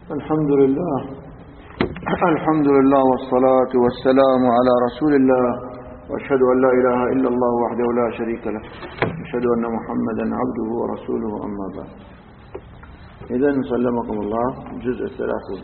الحمد لله والصلاة والسلام على رسول الله، وأشهد أن لا إله إلا الله وحده لا شريك له، أشهد أن محمدا عبده ورسوله، أما بعد. إذن سلمكم الله جزء 30.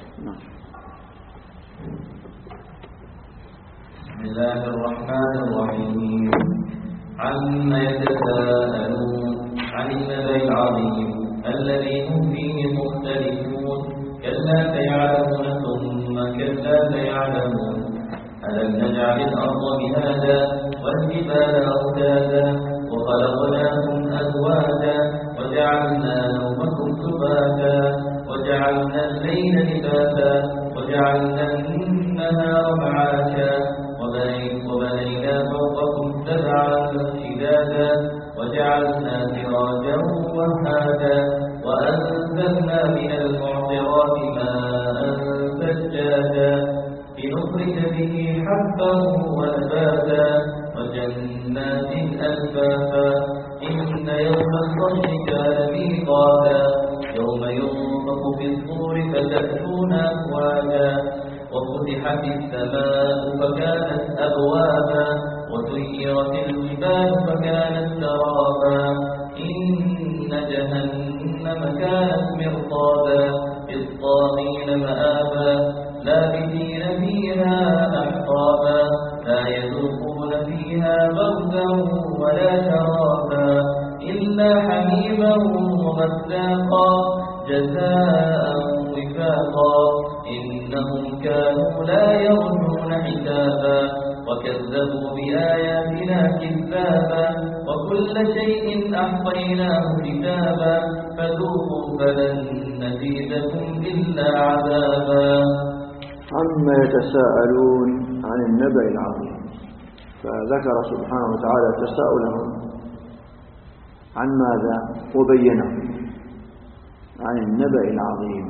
بسم الله الرحمن الرحيم. عما يتساءلون عن النبأ العظيم الذي هم فيه مختلفون. كلا سيعلمون ثم كلا سيعلمون. ألم نجعل الأرض مهادا والجبال أوتادا وخلقناكم أزواجا وجعلنا نومكم سباتا وجعلنا الليل لباسا وجعلنا النهار معاشا وبنينا فوقكم سبعا شدادا وجعلنا سراجا وهادا وأنزلنا من المعصرات ماء ثجاجا لنخرج به حبا ونباتا وجنات ألفافا. إن يوم الفصل كان ميقاتا يوم ينفخ في الصور فتأتون أفواجا وفتحت السماء فكانت أبوابا وسيرت الجبال فكانت سرابا. إن جهنم كانت مرصادا للطاغين مآبا لابثين فيها أحقابا لا يذوقون فيها بردا ولا شرابا إلا حميما وغساقا جزاء وفاقا. إنهم كانوا لا يرجون حسابا وكذبوا بآياتنا كذابا وكل شيء أحصيناه كتابا فذوقوا فلن نزيدكم إلا عذابا. عما يتساءلون عن النبأ العظيم، فذكر سبحانه وتعالى تساؤلهم عن ماذا وبينه عن النبأ العظيم.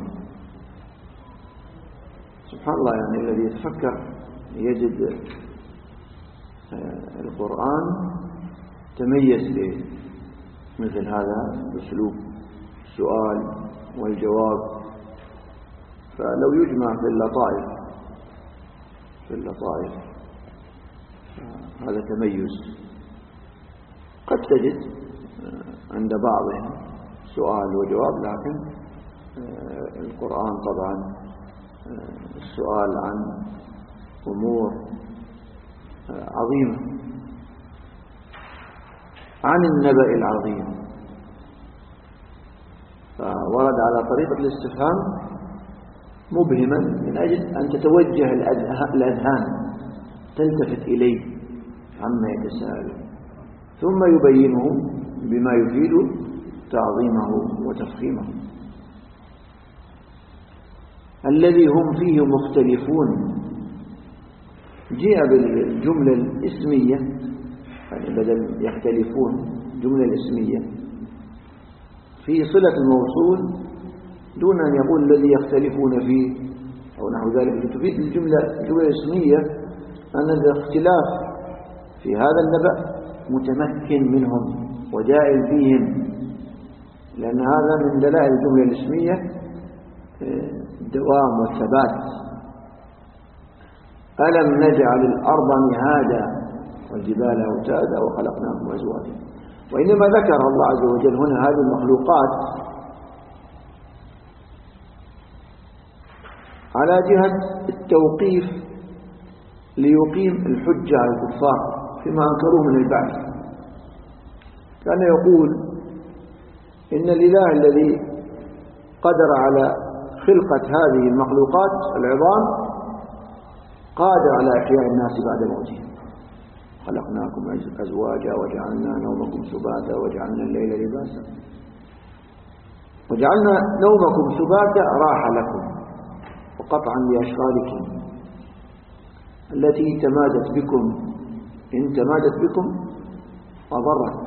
سبحان الله، يعني الذي يتفكر يجد القرآن تميز مثل هذا الأسلوب، السؤال والجواب. فلو يجمع في اللطائف هذا تميز. قد تجد عند بعضهم سؤال وجواب، لكن القرآن طبعا السؤال عن أمور عظيمة. عن النبأ العظيم فورد على طريقة الاستفهام مبهما من أجل أن تتوجه الأذهان تلتفت إليه عما يتساءل، ثم يبينه بما يفيد تعظيمه وتفخيمه. الذي هم فيه مختلفون جاء بالجملة الاسمية، يعني بدل يختلفون جملة الاسمية في صلة الموصول دون أن يقول الذي يختلفون فيه أو نحو ذلك. تفيد الجملة الاسمية أن الاختلاف في هذا النبأ متمكن منهم وجائل فيهم، لأن هذا من دلائل الجملة الاسمية الدوام والثبات. ألم نجعل الأرض مهادا والجبال أوتادا وخلقناكم أزواجا. وإنما ذكر الله عز وجل هنا هذه المخلوقات على جهة التوقيف ليقيم الحجة على الكفار فيما أنكروه من البعث. كان يقول إن الإله الذي قدر على خلقة هذه المخلوقات العظام قادر على إحياء الناس بعد موتهم. خلقناكم أزواجا وجعلنا نومكم سباتا وجعلنا الليل لباسا. وجعلنا نومكم سباتا راحة لكم وقطعا لأشغالكم التي تمادت بكم، إن تمادت بكم أضرت.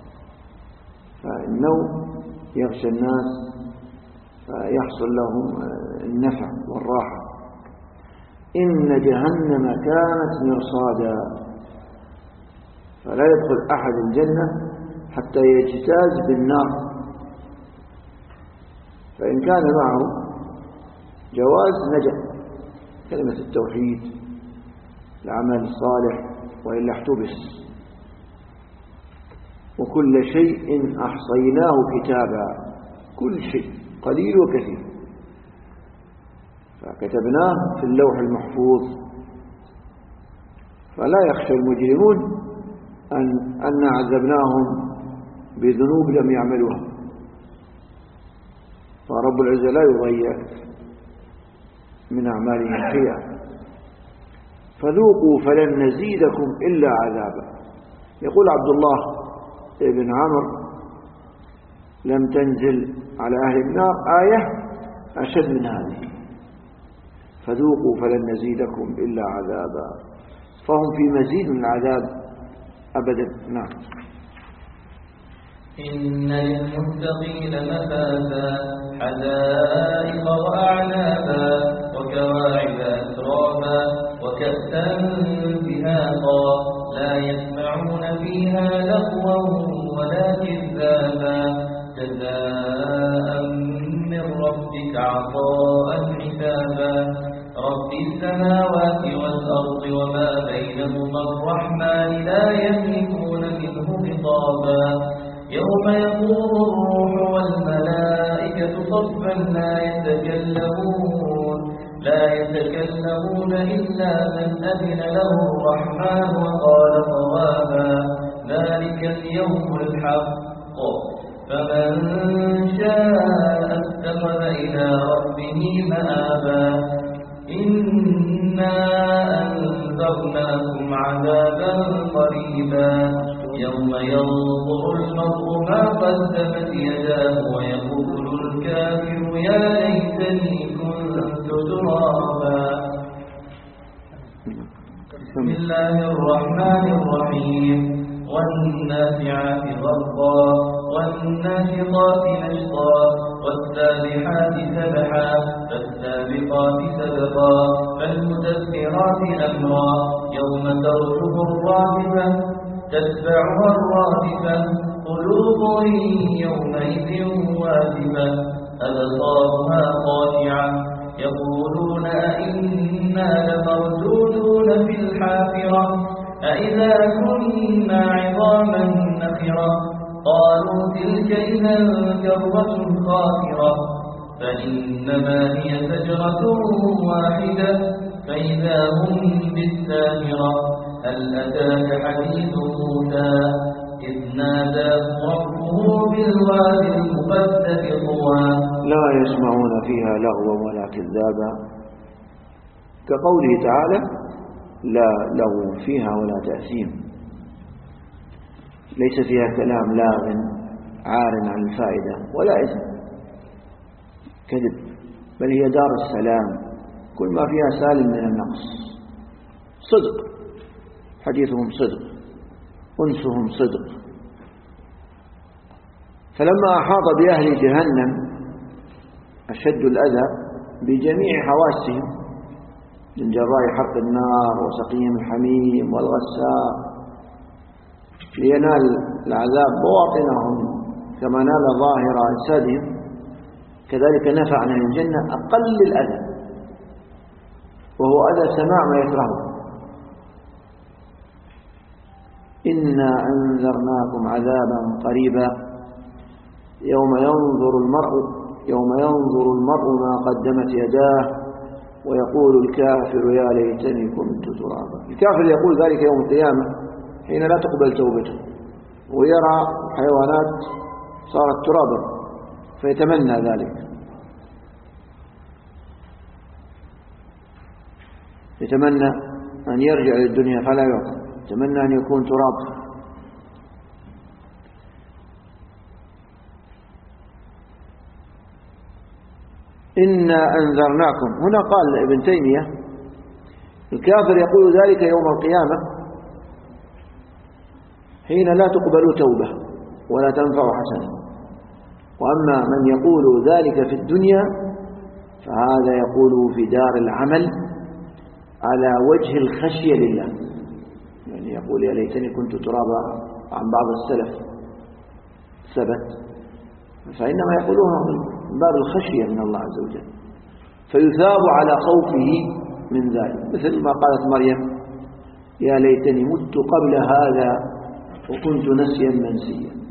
فالنوم يغشى الناس فيحصل لهم النفع والراحة. إن جهنم كانت مرصادا، فلا يدخل أحد الجنة حتى يجتاز بالنار. فإن كان معه جواز نجا كلمة التوحيد العمل الصالح، وإلا احتبس. وكل شيء أحصيناه كتابا، كل شيء قليل وكثير فكتبناه في اللوح المحفوظ. فلا يخشى المجرمون أن عذبناهم بذنوب لم يعملوها، فرب العزة لا يضيع من أعمالهم شيئا. فذوقوا فلن نزيدكم إلا عذابا. يقول عبد الله بن عمرو: لم تنزل على أهل النار آية أشد من هذه، فذوقوا فلن نزيدكم إلا عذابا. فهم في مزيد من العذاب أبدا. نعم. إن للمتقين مفازا حدائق وأعنابا وكواعب أترابا وكأسا دهاقا لا يسمعون فيها لغوا ولا كذابا جزاء من ربك عطاء حسابا رب السماوات والأرض وما بينهما الرحمن لا يملكون منه خطابا يوم يقوم الروح والملائكة صفا لا يتكلمون إلا من أذن له الرحمن وقال صوابا ذلك اليوم الحق فمن شاء اتخذ إلى ربه مآبا إنا أنذرناكم عذابا قريبا يوم ينظر المرء ما قدمت يداه ويقول الكافر يا ليتني كنت ترابا. بسم الله الرحمن الرحيم والنافعات غرقا والناشطات نشطا والسابحات سبحا فالسابقات سبقا فالمدبرات أمرا يوم ترجف الرادفة تتبعها الرادفة قلوب يومئذ واجفة أبصارها خاشعة يقولون أئنا لمردودون في الحافرة أئذا كنا عظاما نخرة قالوا تلك إذا كرة خاسرة فإنما هي زجرة واحدة فإذا هم بالساهرة هل أتاك حديث موسى إذ ناداه ربه بالوادي المقدس طوى لا يسمعون فيها لغوا ولا كذابا كقوله تعالى لا لغو فيها ولا تأثيم ليس فيها كلام لاغ عار عن الفائدة ولا إثم كذب بل هي دار السلام كل ما فيها سالم من النقص صدق حديثهم صدق أنسهم صدق فلما أحاط بأهل جهنم أشد الأذى بجميع حواسهم من جراء حرق النار وسقيهم الحميم والغساق لينال العذاب بواطنهم كما نال ظاهر أجسادهم كذلك نفع عن الجنة أقل الأذى وهو أذى سماع ما يكرهه إنا أنذرناكم عذابا قريبا يوم ينظر المرء ما قدمت يداه ويقول الكافر يا ليتني كنت ترابا. الكافر يقول ذلك يوم القيامة حين لا تقبل توبته ويرى حيوانات صارت ترابا فيتمنى ذلك يتمنى أن يرجع للدنيا فلا يعطى يتمنى أن يكون تراب. إنا أنذرناكم هنا قال ابن تيمية الكافر يقول ذلك يوم القيامة حين لا تقبل توبة ولا تنفع حسنة وأما من يقول ذلك في الدنيا فهذا يقول في دار العمل على وجه الخشية لله يعني يقول يا ليتني كنت ترابا عن بعض السلف ثبت فإنما يقولونها من باب الخشية من الله عز وجل فيثاب على خوفه من ذلك، مثل ما قالت مريم: يا ليتني مت قبل هذا وكنت نسيا منسيا.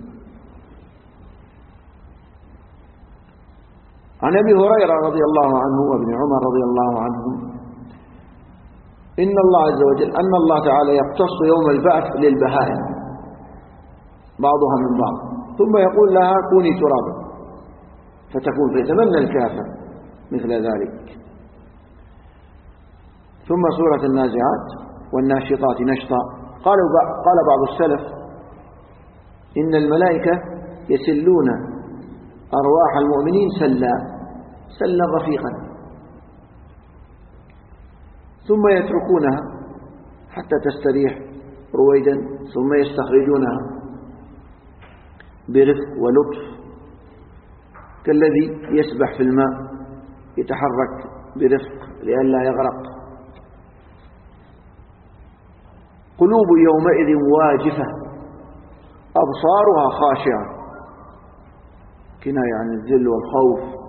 عن أبي هريرة رضي الله عنه وابن عمر رضي الله عنهم إن الله عز وجل أن الله تعالى يقتص يوم البعث للبهائم بعضها من بعض، ثم يقول لها: كوني ترابا فتكون، فيتمنى الكافر مثل ذلك. ثم سورة النازعات: والناشطات نشطا. قال بعض السلف: إن الملائكة يسلون أرواح المؤمنين سلا رفيقا، ثم يتركونها حتى تستريح رويدا، ثم يستخرجونها برفق ولطف، كالذي يسبح في الماء يتحرك برفق لئلا يغرق. قلوب يومئذ واجفة أبصارها خاشعة، كناية عن الذل والخوف.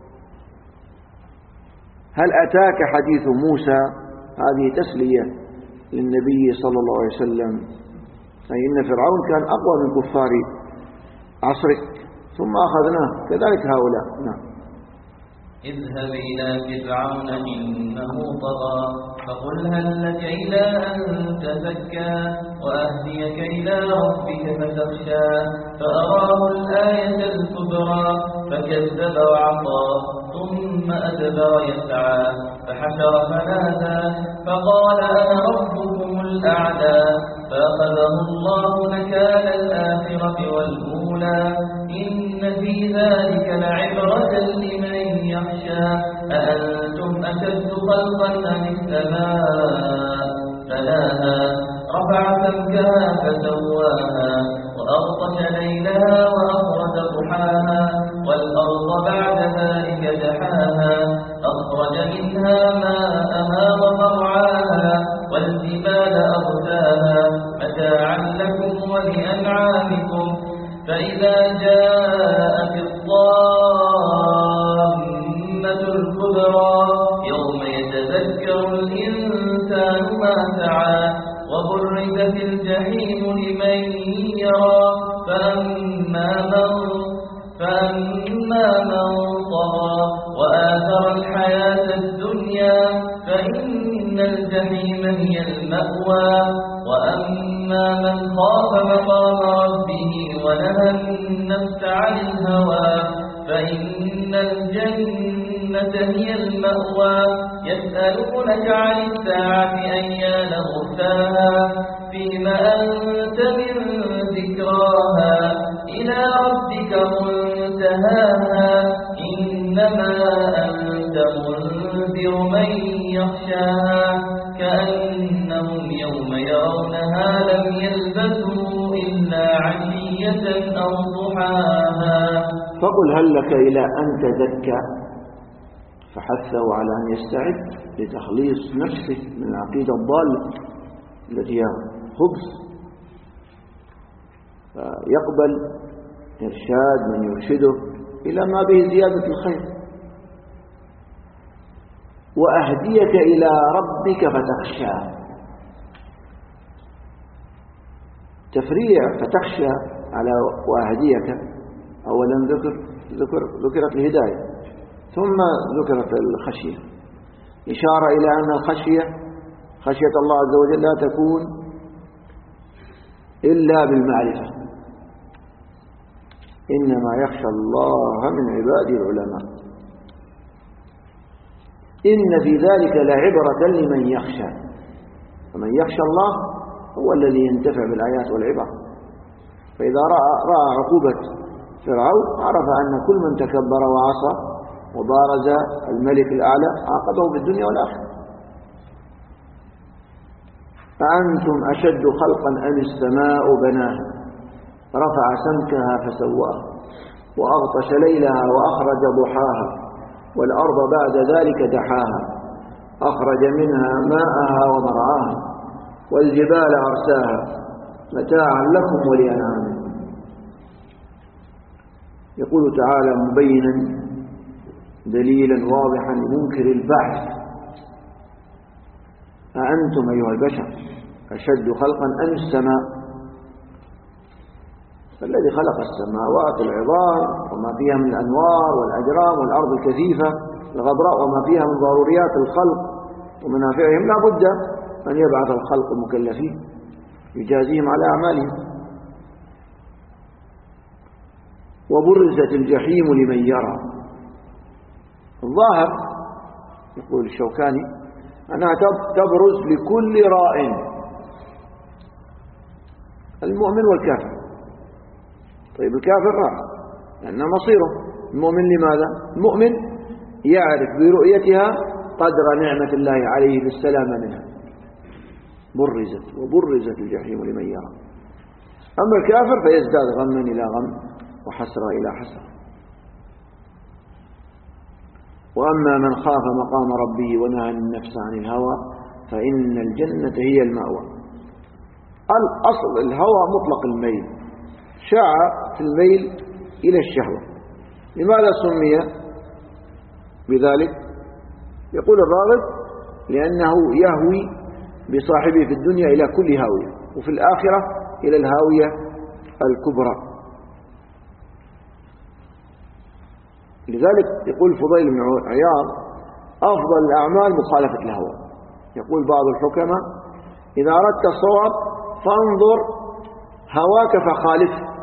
هل أتاك حديث موسى؟ هذه تسلية للنبي صلى الله عليه وسلم، أي إن فرعون كان أقوى من كفار عصرك، ثم أخذناه كذلك هؤلاء. نعم. اذهب إلى فرعون إنه طغى فقل هل لك إلى أن تزكى وأهديك إلى ربك فتخشى فأراه الآية الكبرى فكذب وعصى ثم أدبر يسعى فحشر فنادى فقال أنا ربكم الأعلى فأخذه الله نكال الآخرة والأولى إن في ذلك لعبرة لمن يخشى أأنتم أشد خلقا أم السماء بناها رفع سمكها فسواها وأغطش ليلها وأخرج ضحاها والأرض بعد ذلك دحاها أخرج منها ماءها ومرعاها والجبال أرساها متاعا لكم ولأنعامكم فإذا جاءت الطامة الكبرى يوم يتذكر الإنسان ما سعى وبرزت الجحيم لمن يرى فأما من طغى وآثر الحياة الدنيا فإن الجحيم هي المأوى وأما من خاف مقام ربه ونهى النفس عن الهوى فإن الجنة هي المأوى يسألونك عن الساعة أيان مرساها فيما أنت من ذكراها إلى ربك منتهاها إنما أنت منذر من يخشاها كأنهم يوم يرونها لم يلبثوا إلا عشية أو ضحاها. فقل هل لك إلى أن تزكى، فحثه على أن يستعد لتخليص نفسه من العقيدة الضالة التي هي خبث، فيقبل إرشاد من يرشده إلى ما به زيادة الخير. وأهديك إلى ربك فتخشى، تفريع فتخشى على وأهديك. أولا ذكرت الهداية ثم ذكرت الخشية، إشارة إلى أن خشية الله عز وجل لا تكون إلا بالمعرفة، إنما يخشى الله من عباده العلماء. إن في ذلك لعبرة لمن يخشى، فمن يخشى الله هو الذي ينتفع بالآيات والعبر. فإذا رأى عقوبة فرعون عرف أن كل من تكبر وعصى وبارز الملك الأعلى عاقبه بالدنيا والآخرة. أأنتم أشد خلقا أم السماء بناها رفع سمكها فسواها وأغطش ليلها وأخرج ضحاها والأرض بعد ذلك دحاها أخرج منها ماءها ومرعاها والجبال أرساها متاعا لكم ولأنعامكم. يقول تعالى مبينا دليلا واضحا لمنكر البعث: أأنتم أيها البشر أشد خلقا أم السماء؟ فالذي خلق السماوات العظام وما فيها من الأنوار والأجرام والأرض الكثيفة الغبراء وما فيها من ضروريات الخلق ومنافعهم لا بد أن يبعث الخلق المكلفين يجازيهم على أعمالهم. وبرزت الجحيم لمن يرى. الظاهر يقول الشوكاني أنها تبرز لكل راء، المؤمن والكافر. طيب الكافر راء لأنه مصيره. المؤمن لماذا؟ المؤمن يعرف برؤيتها قدر نعمة الله عليه بالسلامة منها. وبرزت الجحيم لمن يرى. أما الكافر فيزداد غما إلى غم وحسرة إلى حسرة. وأما من خاف مقام ربه ونهى النفس عن الهوى فإن الجنة هي المأوى. الأصل الهوى مطلق الميل، شاع في الميل إلى الشهوة. لماذا سمي بذلك؟ يقول الراغب: لأنه يهوي بصاحبه في الدنيا إلى كل هاوية، وفي الآخرة إلى الهاوية الكبرى. لذلك يقول فضيل بن عياض: أفضل الأعمال مخالفة الهوى. يقول بعض الحكماء: إذا أردت الصواب فانظر هواك فخالفه،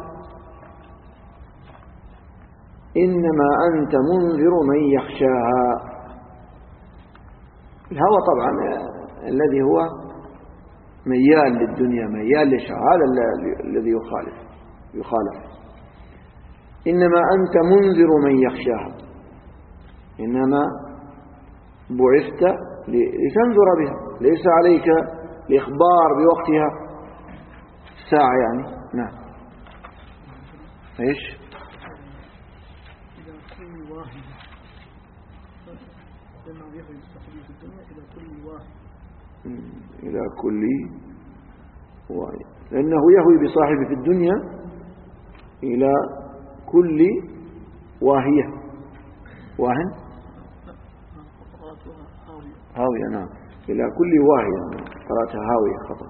إنما أنت منذر من يخشاها. الهوى طبعا الذي هو ميال للدنيا ميال للشهوة، هذا الذي يخالف. إنما أنت منذر من يخشاها، إنما بعثت لتنذر بها، ليس عليك الإخبار بوقتها ساعة يعني. نعم. إيش؟ إلى كل واحد، لأنه يهوي بصاحبه في الدنيا إلى كل واهية. واهن هاوية. نعم، إلى كل واهية. قرأتها هاوية خطأ.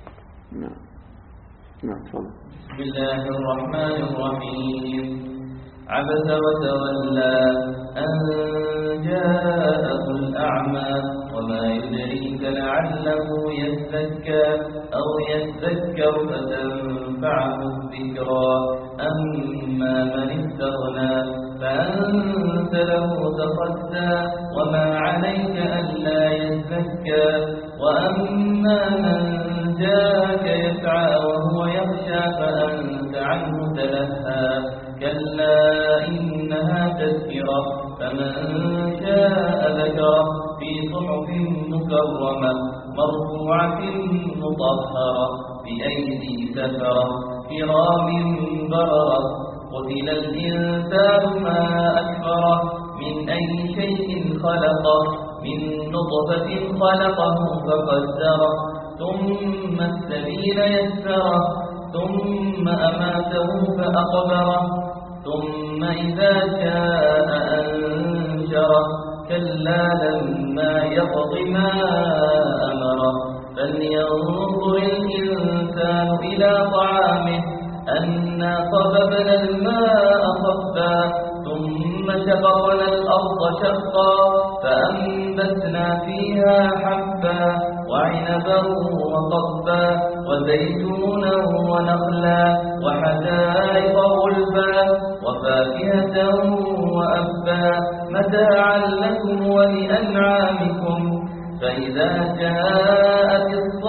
نعم صلى. بسم الله الرحمن الرحيم. عبس وتولى أن جاءه الأعمى وما يدريك لعله يزكى أو يذكر فتنفعه الذكرى. أما من استغنى فأنت له تصدى وما عليك ألا يزكى. وأما من جاءك يسعى وهو يخشى فأنت عنه تلهى. كلا إنها تذكرة فمن شاء ذكره في صحف مكرمة مرفوعة مطهرة بأيدي سفرة كرام بررة. قتل الإنسان ما أكفره من أي شيء خلقه من نطفة خلقه فقدره ثم السبيل يسره ثم أماته فأقبره ثم إذا شاء أنشره. كلا لما يقض ما أمره. فلينظر الإنسان إلى طعامه أنا صببنا الماء صبا ثم شققنا الأرض شقا فأنبتنا فيها حبا وعنبا وقضبا وزيتونا ونخلا وحدائق غلبا وفاكهة وأبا متاعا لكم ولأنعامكم. فإذا جاءت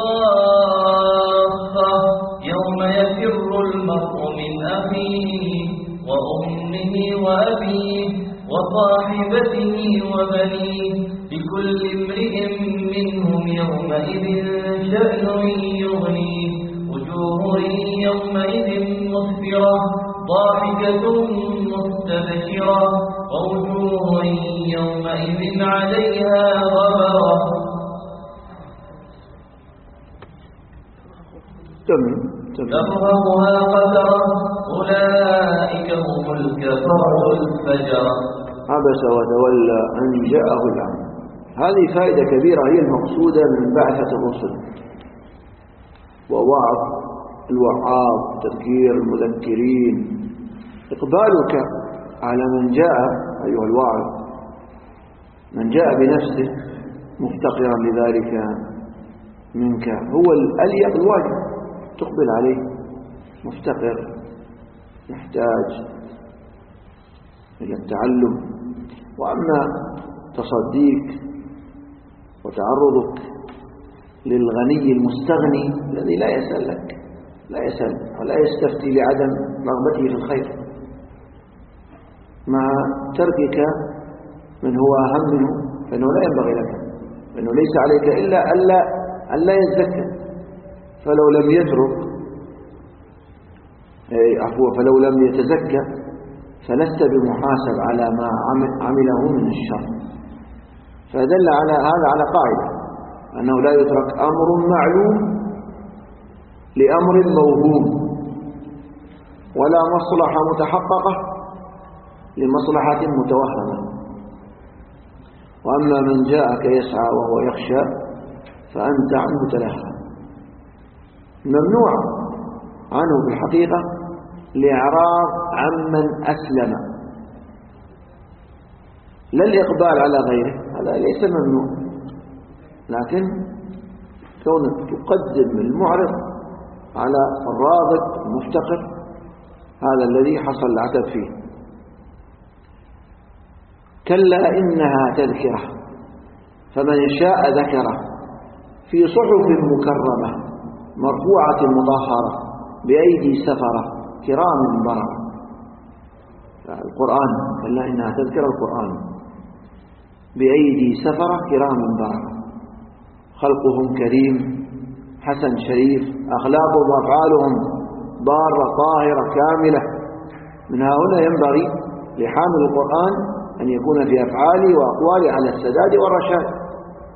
الصاخة يوم يفر المرء من أخيه وأمه وأبيه وصاحبته وبنيه لكل امرئ منهم يومئذ شأن يغنيه. وجوه يومئذ مسفرة ضاحكة مستبشرة ووجوه يومئذ عليها غبرة. ترهقها قترة أولئك هم الكفرة الفجرة. عبس وتولى أن جاءه الأعمى. هذه فائدة كبيرة هي المقصودة من بعثة الرسل ووعظ الوعاظ، تذكير المذكرين. إقبالك على من جاء أيها الواعظ، من جاء بنفسه مفتقرا لذلك منك، هو الأليق الواجب تقبل عليه، مفتقر يحتاج إلى التعلم. وأما تصديك وتعرضك للغني المستغني الذي لا يسأل لك، لا يسأل ولا يستفتي لعدم رغبته في الخير، مع تركك من هو أهم منه، فإنه لا ينبغي لك، فإنه ليس عليك إلا ألا يتزكى. فلو لم يترك فلو لم يتزكى فلست بمحاسب على ما عمله من الشر. فدل على هذا على قاعدة أنه لا يترك أمر معلوم لأمر موهوم، ولا مصلحة متحققة لمصلحة متوهمة. وأما من جاءك يسعى وهو يخشى فأنت عنه تلهى. ممنوع عنه في الحقيقة الإعراض عمن أسلم، لا الإقبال على غيره، هذا ليس ممنوع، لكن كونك تقدم المعرض على الراغب المفتقر هذا الذي حصل العتب فيه. كلا إنها تذكرة فمن شاء ذكره في صحف مكرمة مرفوعة مطهرة بأيدي سفرة كرام بررة. القرآن كلا إنها تذكرة، القرآن بأيدي سفرة كرام بررة، خلقهم كريم حسن شريف، أخلاقهم وأفعالهم بارة طاهرة كاملة. من هنا ينبغي لحامل القرآن أن يكون في أفعاله وأقواله على السداد والرشاد.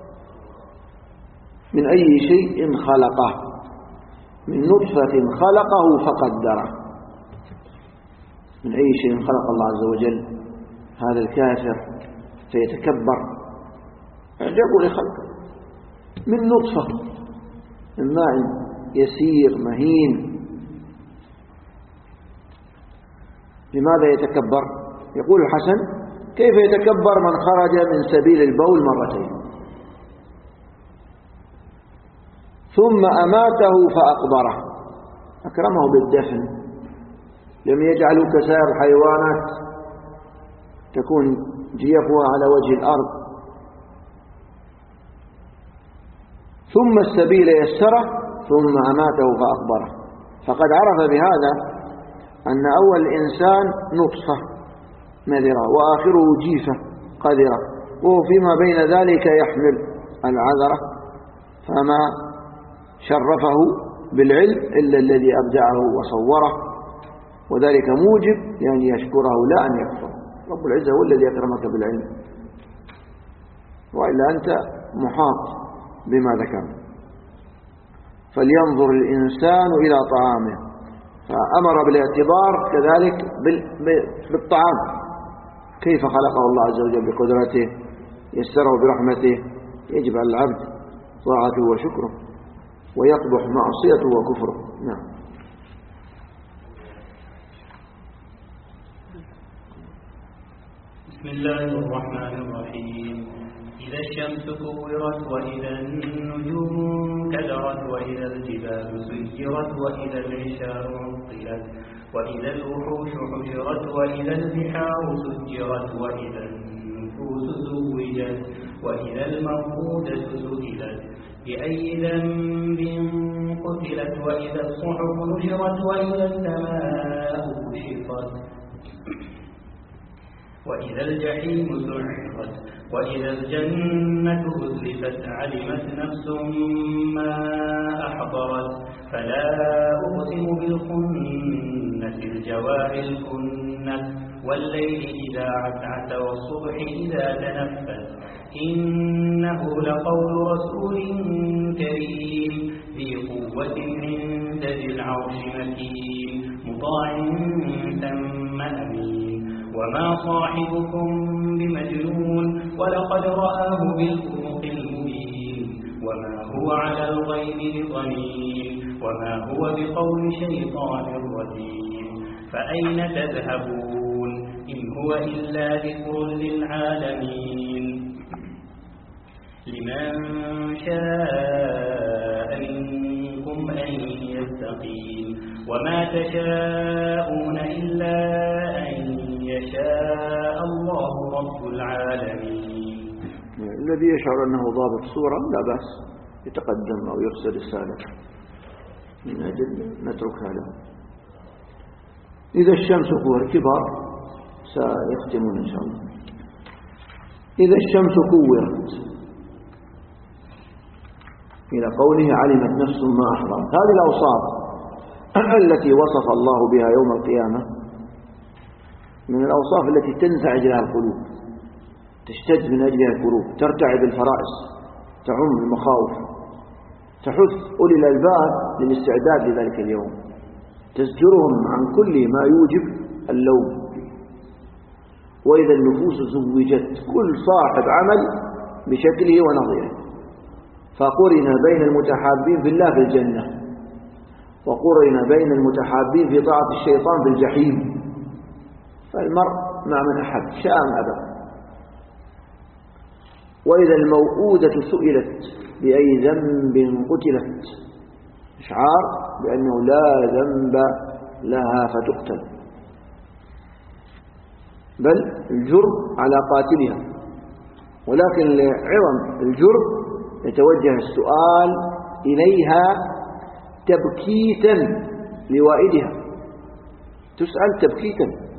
من أي شيء خلقه، من نطفة خلقه فقدره. من أي شيء خلق الله عز وجل هذا الكافر فيتكبر، اعجبوا لخلقه من نطفة، من ماء يسير مهين. لماذا يتكبر؟ يقول الحسن: كيف يتكبر من خرج من سبيل البول مرتين ثم أماته فأقبره، أكرمه بالدفن، لم يجعلوا كسائر الحيوانات تكون جيفها على وجه الأرض، ثم السبيل يسره ثم أماته فأقبره. فقد عرف بهذا أن أول الإنسان نطفة مذرة وآخره جيفة قذرة، وهو فيما بين ذلك يحمل العذرة، فما شرفه بالعلم إلا الذي أبدعه وصوره، وذلك موجب يعني يشكره لا أن يكفر. رب العزة هو الذي أكرمك بالعلم، وإلا أنت محاط بما ذكرنا. فلينظر الإنسان إلى طعامه، فأمر بالاعتبار كذلك بالطعام، كيف خلقه الله عز وجل بقدرته، يسره برحمته، يجب على العبد طاعته وشكره، ويقبح معصيته وكفره. نعم. بسم الله الرحمن الرحيم. إذا الشمس كورت وإذا النجوم كدرت وإذا الجبال سيرت وإذا العشار عطلت وإذا الوحوش حشرت وإذا البحار سجرت وإذا النفوس زوجت وإذا الموءودة سئلت بأي ذنب قتلت وإذا الصحف نشرت وإذا السماء كشطت وإذا الجحيم سعرت وإذا الجنة أزلفت علمت نفس ما أحضرت فلا أقسم بالخنس الجوار الكنس والليل إذا عسعس والصبح إذا تنفس إنه لقول رسول كريم ذي قوة عند ذي العرش مكين مطاع ثم أمين وما صاحبكم بمجنون ولقد رآه بالأفق المبين وما هو على الغيب بضنين وما هو بقول شيطان رجيم فأين تذهبون إن هو إلا ذكر للعالمين لمن شاء منكم أن يستقيم وما تشاءون إلا أن يشاء الله رب العالمين. الذي يشعر أنه ضابط صورة لا بأس يتقدم أو يرسل رسالة من أجل نتركها له. إذا الشمس كبار سيختمون إن شاء الله. إذا الشمس كورت إلى قوله علمت نفس ما أحضرت. هذه الأوصاف التي وصف الله بها يوم القيامة من الأوصاف التي تنزعج لها القلوب، تشتد من أجلها القلوب، ترتعد الفرائس، تعم المخاوف، تحث أولي الألباب للاستعداد لذلك اليوم، تزجرهم عن كل ما يوجب اللوم. وإذا النفوس زوجت كل صاحب عمل بشكله ونظيره، فقرن بين المتحابين في الله في الجنة، وقرن بين المتحابين في طاعة الشيطان في الجحيم، فالمرء مع من أحب شاء أم أبى. وإذا الموءودة سئلت بأي ذنب قتلت، إشعار بأنه لا ذنب لها فتقتل، بل الجرم على قاتلها، ولكن لعظم الجرم يتوجه السؤال إليها تبكيتا لوائدها، تسأل تبكيتا.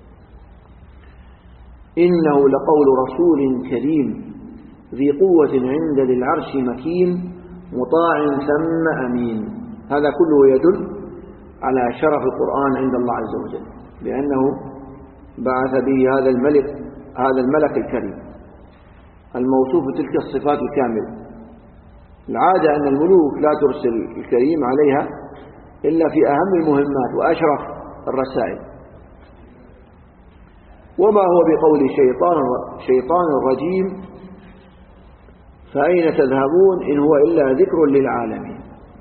إنه لقول رسول كريم ذي قوة عند ذي العرش مكين مطاع ثم أمين. هذا كله يدل على شرف القرآن عند الله عز وجل، بأنه بعث به هذا الملك الكريم الموصوف بتلك الصفات الكاملة. العادة أن الملوك لا ترسل الكريم عليها إلا في أهم المهمات وأشرف الرسائل. وما هو بقول شيطان رجيم فأين تذهبون إن هو إلا ذكر للعالمين.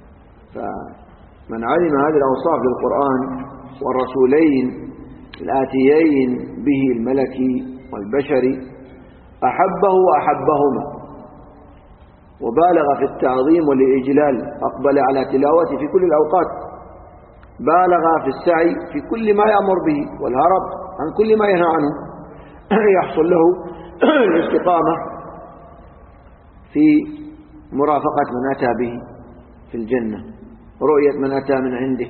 فمن علم هذه الأوصاف للقرآن والرسولين الآتيين به الملكي والبشري أحبه وأحبهما، وبالغ في التعظيم والإجلال، أقبل على تلاوته في كل الأوقات، بالغ في السعي في كل ما يأمر به والهرب عن كل ما ينهى عنه، يحصل له الاستقامة في مرافقة من أتى به في الجنة، رؤية من أتى من عنده.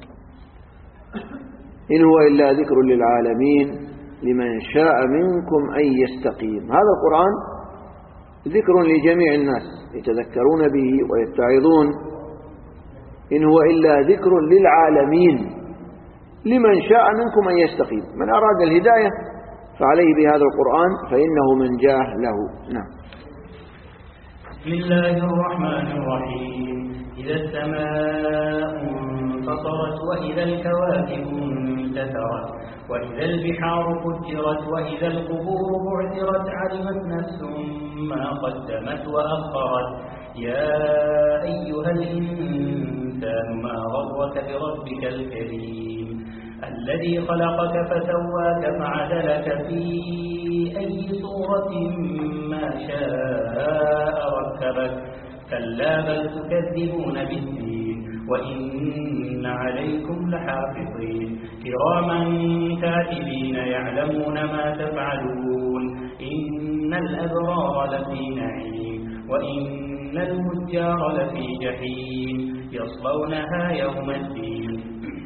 إن هو إلا ذكر للعالمين لمن شاء منكم أن يستقيم. هذا القرآن ذكر لجميع الناس يتذكرون به ويتعظون. إن هو إلا ذكر للعالمين لمن شاء منكم أن يستقيم. من أراد الهداية فعليه بهذا القرآن فإنه من جاه له. نعم. بسم الله الرحمن الرحيم. إذا السماء انفطرت وإذا الكواكب انتثرت وإذا البحار فجرت وإذا القبور بعثرت علمت نفس ما قدمت وأخرت. يا أيها الإنسان ما غرك بربك الكريم الذي خلقك فسواك فعدلك في أي صورة ما شاء ركبك. كلا بل تكذبون بالدين وإن عليكم لحافظين كراما كاتبين يعلمون ما تفعلون. إن الأبرار لفي نعيم وإن الفجار لفي جحيم يصلونها يوم الدين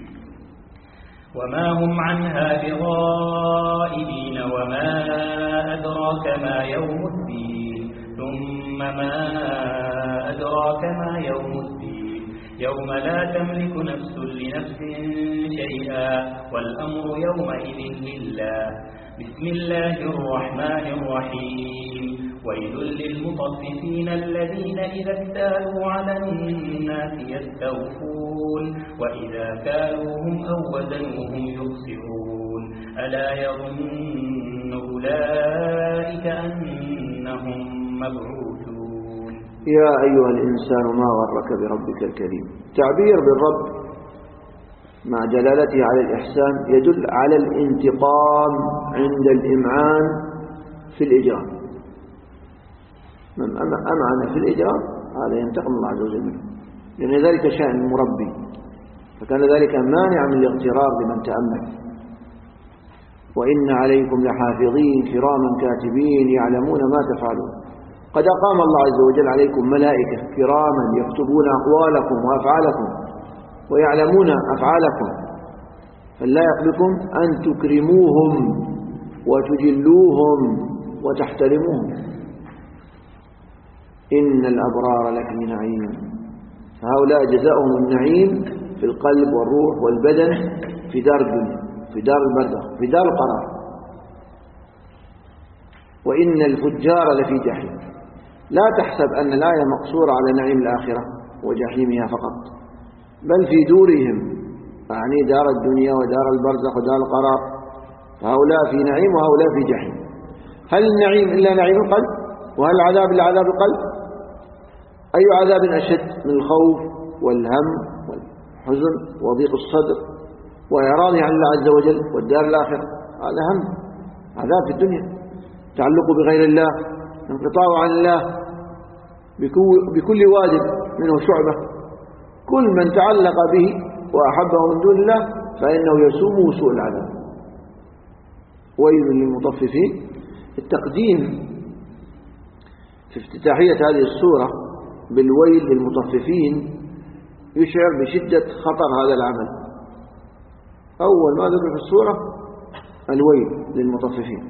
وما هم عنها بغائبين. وما أدراك ما يوم الدين ثم ما أدراك ما يوم الدين يوم لا تملك نفس لنفس شيئا والأمر يومئذ لله. بسم الله الرحمن الرحيم. ويل للمطففين الذين إذا اكتالوا على الناس يستوفون وإذا كالوهم أو وزنوهم يخسرون. ألا يظن أولئك أنهم مبعوثون يا أيها الإنسان ما غرك بربك الكريم. تعبير بالرب مع دلالته على الإحسان يدل على الانتقام عند الإمعان في الإجرام. من أمعن في الإجرام هذا ينتقم الله عز وجل منه، لأن ذلك شأن مربي، فكان ذلك مانع من الاغترار لمن تأمل. وإن عليكم لحافظين كراما كاتبين يعلمون ما تفعلون. قد أقام الله عز وجل عليكم ملائكة كراما يكتبون أقوالكم وأفعالكم ويعلمون أفعالكم، فلا يقلكم أن تكرموهم وتجلوهم وتحترموهم. إن الأبرار لفي نعيم، فهؤلاء جزاؤهم النعيم في القلب والروح والبدن في دار الدنيا، في دار البرزخ، في دار القرار. وإن الفجار لفي جحيم. لا تحسب أن الآية مقصورة على نعيم الآخرة وجحيمها فقط، بل في دورهم، يعني دار الدنيا ودار البرزخ ودار القرار، فهؤلاء في نعيم وهؤلاء في جحيم. هل النعيم إلا نعيم القلب؟ وهل العذاب إلا عذاب القلب؟ أي عذاب أشد من الخوف والهم والحزن وضيق الصدر وإعراض عن الله عز وجل والدار الآخرة؟ هذا هم، عذاب في الدنيا، تعلق بغير الله، انقطاع عن الله بكل واد منه شعبة. كل من تعلق به وأحبه من دون الله فإنه يسومه سوء العذاب. ويل للمطففين. التقديم في افتتاحية هذه السورة بالويل للمطففين يشعر بشدة خطر هذا العمل. أول ما ذكر في السورة الويل للمطففين،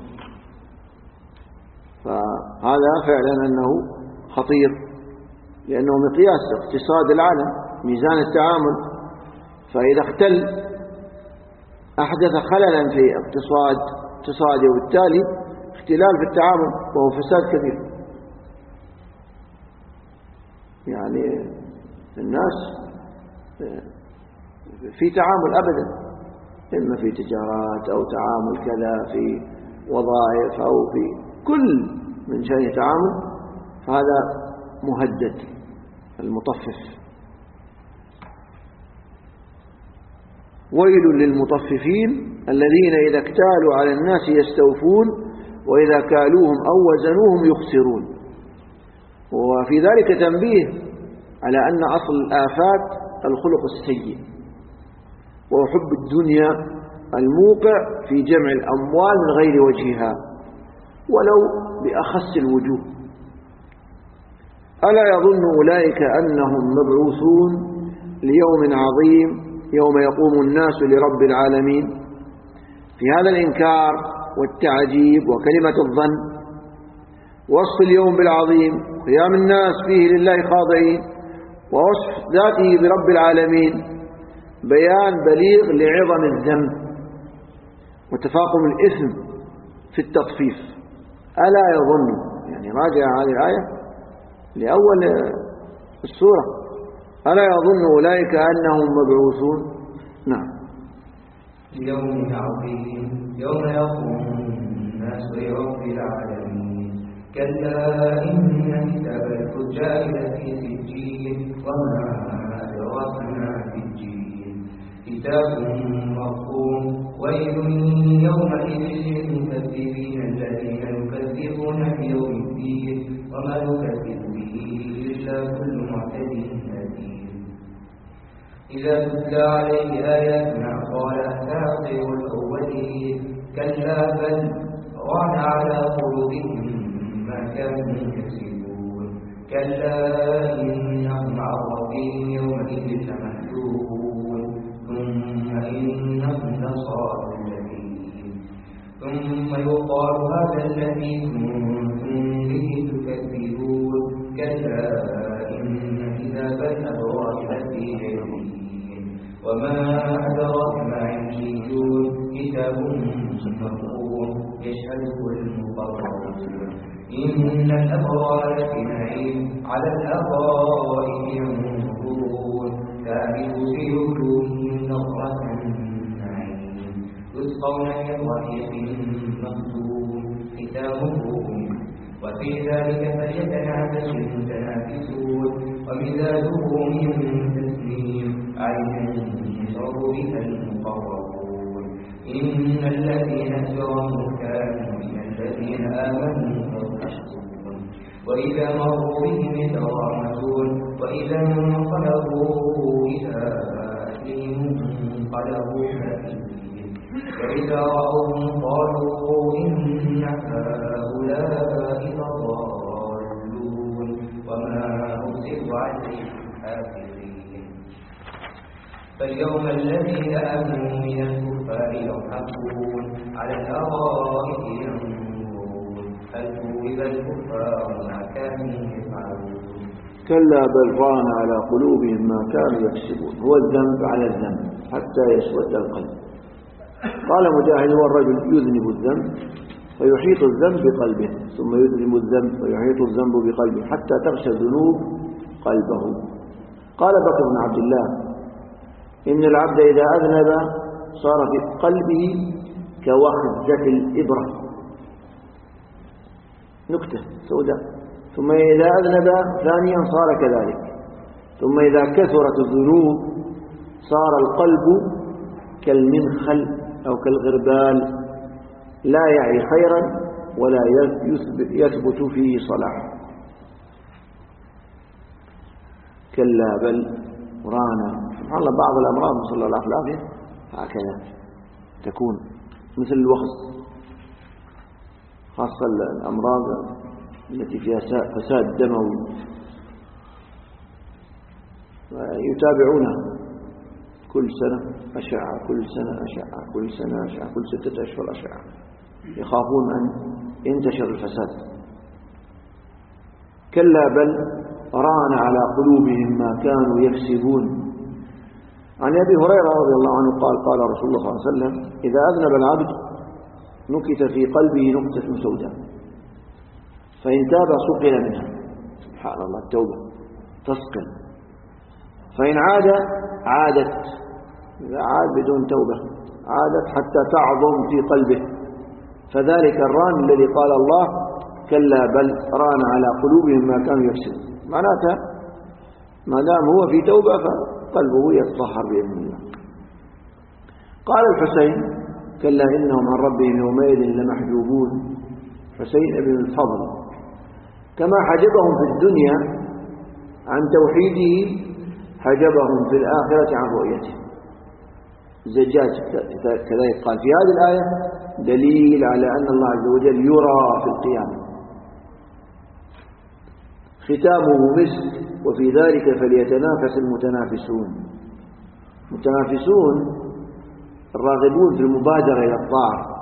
فهذا فعلا أنه خطير، لأنه مقياس اقتصاد العالم، ميزان التعامل. فإذا اختل أحدث خللا في اقتصاده، وبالتالي اختلال في التعامل وهو فساد كبير. يعني الناس في تعامل أبدا، إما في تجارات أو تعامل كذا في وظائف أو في كل من شأن تعامل، فهذا مهدد المطفف. ويل للمطففين الذين إذا اكتالوا على الناس يستوفون وإذا كالوهم أو وزنوهم يخسرون. وفي ذلك تنبيه على أن أصل الآفات الخلق السيء وحب الدنيا الموقع في جمع الأموال من غير وجهها ولو بأخس الوجوه. ألا يظن أولئك أنهم مبعوثون ليوم عظيم يوم يقوم الناس لرب العالمين. في هذا الإنكار والتعجيب وكلمة الظن وصف اليوم بالعظيم، قيام الناس فيه لله خاضعين، ووصف ذاته برب العالمين، بيان بليغ لعظم الذنب وتفاقم الإثم في التطفيف. ألا يظن، يعني راجع هذه الآية لأول السورة، ألا يظن أولئك أنهم مبعوثون. نعم. يوم عظيم يوم يقوم الناس لرب العالمين. كلا إن كتاب الفجار لفي سجين وما أدراك ما سجين كتاب مرقوم. ويل يومئذ للمكذبين الذين يكذبون بيوم الدين وما يكذب به إلا كل معتد أثيم. إذا تتلى عليه آياتنا قال أساطير الأولين. كلا بل ران على قلوبهم ما كانوا يكسبون. كلا إنهم عن ربهم يومئذ لمحجوبون. ثم إنهم لصالوا الجحيم. ثم يقال هذا الذي كنتم به تكذبون. كلا إن كتاب الأبرار لفي عليين. وما أدراك ما عليون. كتاب مرقوم يشهده المقربون. إن الأبرار لفي نعيم على الأرائك ينظرون. تعرف في وجوههم نظرة النعيم. يسقون من رحيق مختوم ختامه وفي ذلك فليتنافس المتنافسون ومزاجه من تسنيم عينا يشرب بها المقربون إن الذين أجرموا كانوا من الذين آمنوا يضحكون وإذا مروا بهم يتغامزون وإذا انقلبوا إلى أهلهم انقلبوا فكهين وإذا رأوهم قالوا إن هؤلاء لضالون وما أرسلوا عليهم حافظين فاليوم الذين آمنوا من الكفار يضحكون على الأرائك ينظرون هل ثوب الكفار ما كانوا يفعلون كلا بل ران على قلوبهم ما كانوا يكسبون هو الذنب على الذنب حتى يسود القلب. قال مجاهد هو الرجل يذنب الذنب فيحيط الذنب بقلبه ثم يذنب الذنب ويحيط الذنب بقلبه حتى تغشى الذنوب قلبه. قال بكر بن عبد الله إن العبد إذا أذنب صار في قلبه كوخزة الإبرة نكتة سوداء ثم إذا أذنب ثانيا صار كذلك ثم إذا كثرت الذنوب صار القلب كالمنخل أو كالغربال لا يعي خيرا ولا يثبت فيه صلاح. كلا بل رانا سبحان الله بعض الأمراض نسأل الله العافية هكذا تكون مثل الوخز خاصة الأمراض التي فيها فساد دموي يتابعونها كل سنة أشعة كل سنة أشعة كل سنة أشعة كل 6 أشهر أشعة يخافون أن ينتشر الفساد. كلا بل ران على قلوبهم ما كانوا يكسبون. عن أبي هريرة رضي الله عنه قال قال رسول الله صلى الله عليه وسلم إذا أذنب العبد نكت في قلبه نكتة سوداء فإن تاب صقل منها سبحان الله التوبة تصقل فإن عادت إذا عاد بدون توبة عادت حتى تعظم في قلبه فذلك الران الذي قال الله كلا بل ران على قلوبهم ما كانوا يكسبون معناتها ما دام هو في توبة فقلبه يتطهر بإذن الله. قال الحسين كلا إنهم عن ربهم يومئذ لمحجوبون. حسين ابن الفضل كما حجبهم في الدنيا عن توحيده حجبهم في الآخرة عن رؤيته. زجاج كذلك قال في هذه الآية دليل على أن الله عز وجل يرى في القيامة. ختامه مسك وفي ذلك فليتنافس المتنافسون. متنافسون الراغبون في المبادرة إلى الطاعة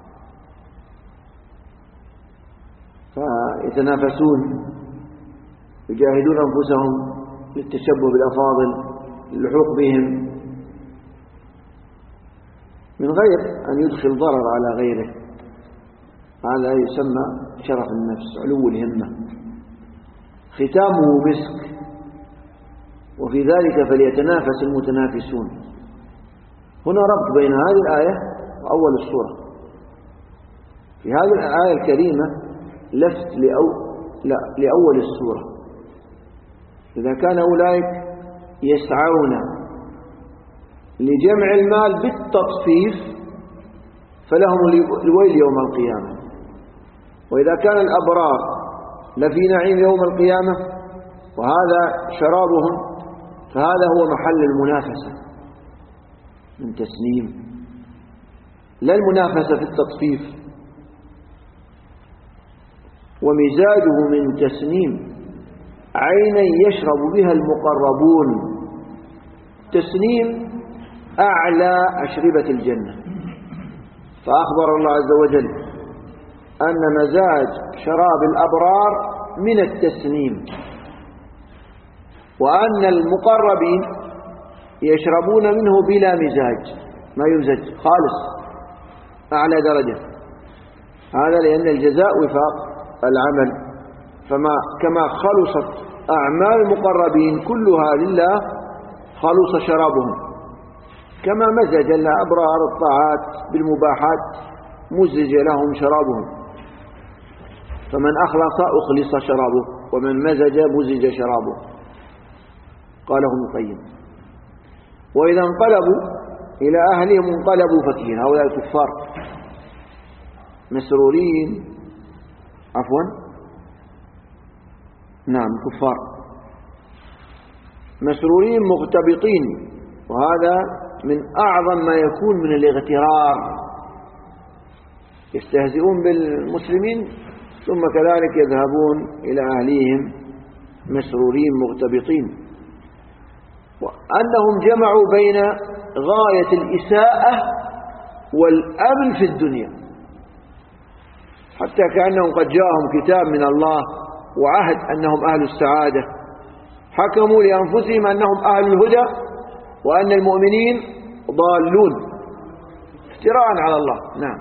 فيتنافسون يجاهدون أنفسهم للتشبه بالأفاضل اللحوق بهم من غير أن يدخل ضرر على غيره. هذا يسمى شرف النفس علو الهمة. ختامه مسك وفي ذلك فليتنافس المتنافسون. هنا ربط بين هذه الآية وأول السورة. في هذه الآية الكريمة لفت لأول السورة إذا كان أولئك يسعون لجمع المال بالتطفيف فلهم الويل يوم القيامة وإذا كان الأبرار لفي نعيم يوم القيامة وهذا شرابهم فهذا هو محل المنافسة من تسنيم لا المنافسة في التطفيف. ومزاجه من تسنيم عينا يشرب بها المقربون. تسنيم أعلى أشربة الجنة فأخبر الله عز وجل أن مزاج شراب الأبرار من التسنيم وأن المقربين يشربون منه بلا مزاج ما يمزج خالص أعلى درجة. هذا لأن الجزاء وفاق العمل كما خلصت أعمال المقربين كلها لله خلص شرابهم كما مزج الأبرار الطاعات بالمباحات مزج لهم شرابهم، فمن أخلص شرابه، ومن مزج شرابه، قاله ابن القيم. وإذا انقلبوا إلى أهلهم انقلبوا فكهين، هؤلاء الكفار مسرورين، كفار مسرورين مغتبطين، وهذا من أعظم ما يكون من الاغترار، يستهزئون بالمسلمين ثم كذلك يذهبون إلى أهليهم مسرورين مغتبطين، وأنهم جمعوا بين غاية الإساءة والأمن في الدنيا، حتى كأنهم قد جاءهم كتاب من الله وعهد أنهم أهل السعادة، حكموا لأنفسهم أنهم أهل الهدى وأن المؤمنين ضالون افتراء على الله. نعم.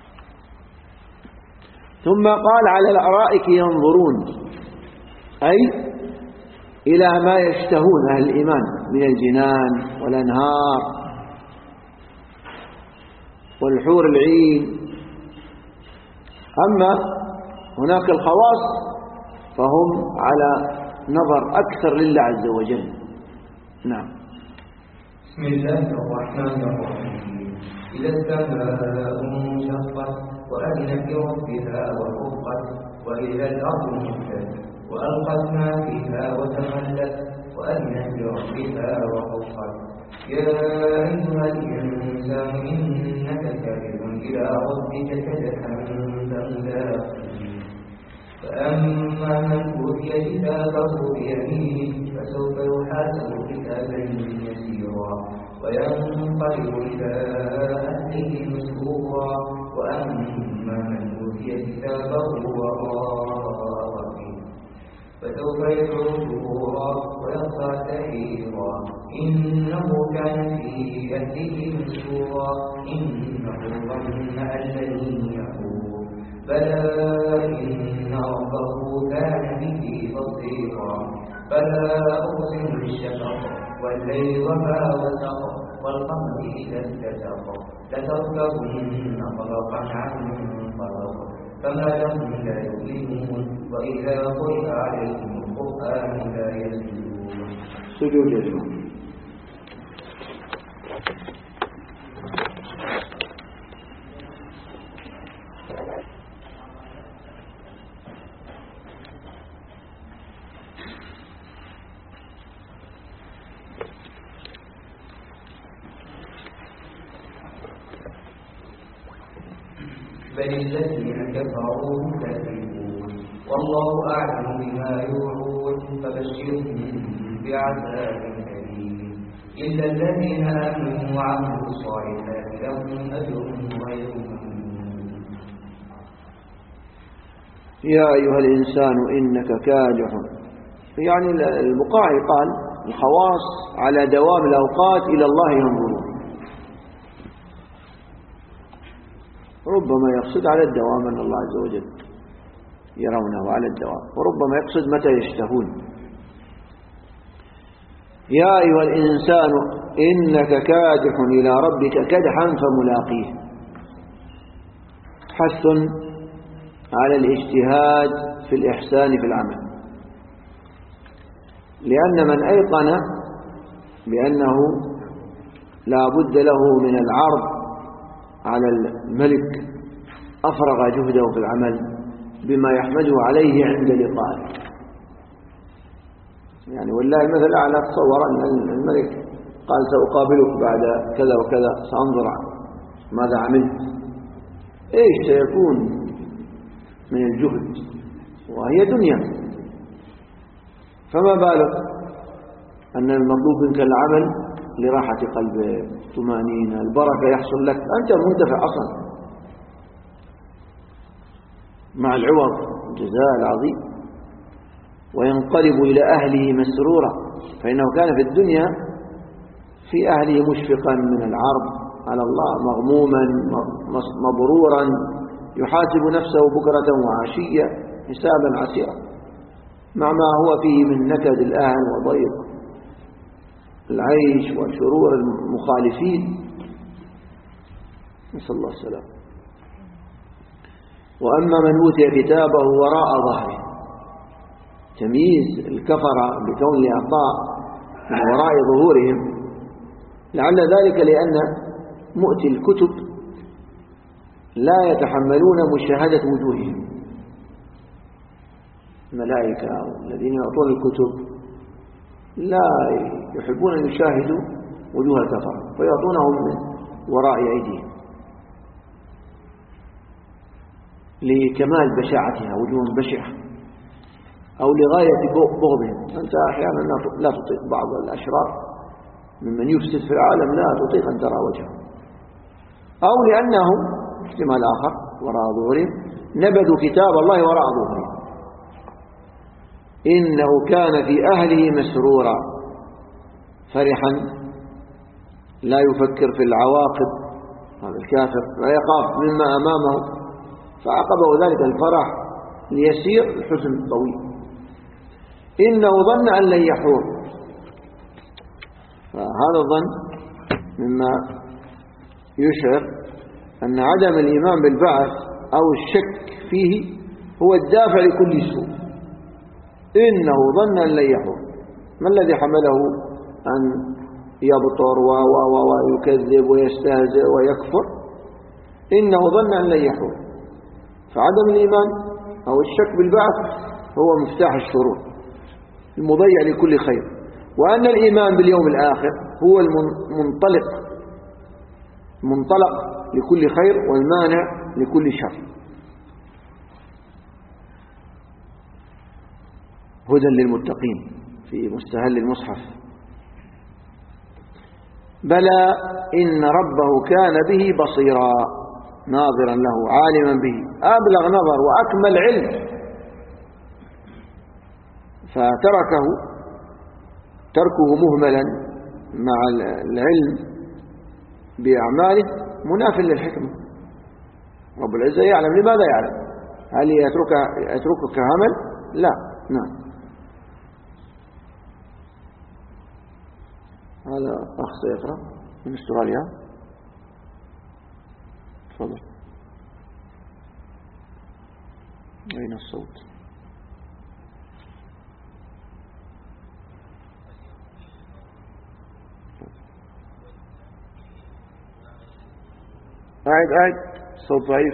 ثم قال على الأرائك ينظرون، أي إلى ما يشتهون أهل الإيمان من الجنان والأنهار والحور العين. أما هناك الخواص فهم على نظر أكثر لله عز وجل. نعم. بسم الله الرحمن الرحيم. إذا السماء انشقت وأذنت لربها وحقت وإذا الأرض مدت وألقت ما فيها وتملت وأذنت لربها وحقت. يا أيها الإنسان إنك كادح إلى ربك كدحا فملاقيه. فأما من أوتي كتابه بيمينه فسوف يحاسب حسابا يسيرا وينقلب إلى أهله مسرورا. وأما من أوتي كتابه وراء ظهره فسوف يدعو ثبورا ويصلى سعيرا إنه كان في أهله مسرورا إنه ظن أن لن يحور بلى إن ربه كان به بصيرا. فلا أقسم بالشفق والليل وما وسق والقمر إذا اتسق لتركبن طبقا عن طبق فما لهم لا يؤمنون وإذا قرئ عليهم القرآن لا يسجدون. سجود. بل الذين كفروا مكذبون والله أعلم بما يوعون فبشرهم بعذاب أليم إلا الذين آمنوا وعملوا الصالحات لهم أجر غير ممنون. يا أيها الإنسان إنك كادح، يعني البقاعي قال الخواص على دوام الأوقات إلى الله ينظرون، ربما يقصد على الدوام أن الله عز وجل يرونه على الدوام، وربما يقصد متى يشتهون. يا أيها الإنسان إنك كادح إلى ربك كدحا فملاقيه، حث على الاجتهاد في الإحسان في العمل، لأن من أيقن بأنه لا بد له من العرض على الملك أفرغ جهده في العمل بما يحمده عليه عند لقائه. يعني والله المثل الأعلى، تصور أن الملك قال سأقابلك بعد كذا وكذا، سأنظر ماذا عملت، إيش سيكون من الجهد وهي دنيا، فما بالك أن المطلوب منك العمل لراحة قلبك، طمأنينة، البركة يحصل لك، أنت منتفع أصلا مع العوض الجزاء العظيم. وينقلب إلى أهله مسرورا، فإنه كان في الدنيا في أهله مشفقا من العرض على الله، مغموما مبرورا، يحاسب نفسه بكرة وعشية حسابا عسيرا مع ما هو فيه من نكد الأهل وضيق. العيش وشرور المخالفين، نسأل الله السلام. وأما من أوتي كتابه وراء ظهره، تمييز الكفرة بكون الإعطاء من وراء ظهورهم، لعل ذلك لأن مؤتي الكتب لا يتحملون مشاهدة وجوههم. الملائكة الذين يعطون الكتب لا يحبون أن يشاهدوا وجوه الكفرة، فيعطونهم من وراء أيديهم لكمال بشاعتها، وجوه بشعة، أو لغاية بغضهم. أنت أحيانا لا تطيق بعض الأشرار ممن يفسد في العالم، لا تطيق أن ترى وجهه، أو لأنهم احتمال آخر وراء ظهورهم نبذوا كتاب الله وراء ظهورهم. إنه كان في أهله مسرورا، فرحا لا يفكر في العواقب، هذا الكافر لا يخاف مما أمامه، فعقبه ذلك الفرح ليسير الحزن الطويل. إنه ظن أن لن يحور، فهذا الظن مما يشعر أن عدم الإيمان بالبعث أو الشك فيه هو الدافع لكل سوء. إنه ظن أن لن يحور، ما الذي حمله أن يبطر ويكذب ويستهزئ ويكفر؟ إنه ظن أن لن يحور. فعدم الإيمان أو الشك بالبعث هو مفتاح الشرور المضيع لكل خير، وأن الإيمان باليوم الآخر هو المنطلق لكل خير والمانع لكل شر. هدى للمتقين في مستهل المصحف. بلى إن ربه كان به بصيرا، ناظرا له عالما به، أبلغ نظر وأكمل علم، تركه مهملا مع العلم بأعماله مناف للحكمة. رب العزة يعلم، لماذا يعلم؟ هل يتركك همل؟ لا. نعم. هذا أخ سيقرأ من استراليا، تفضل. أين الصوت؟ أعد صوت ضعيف.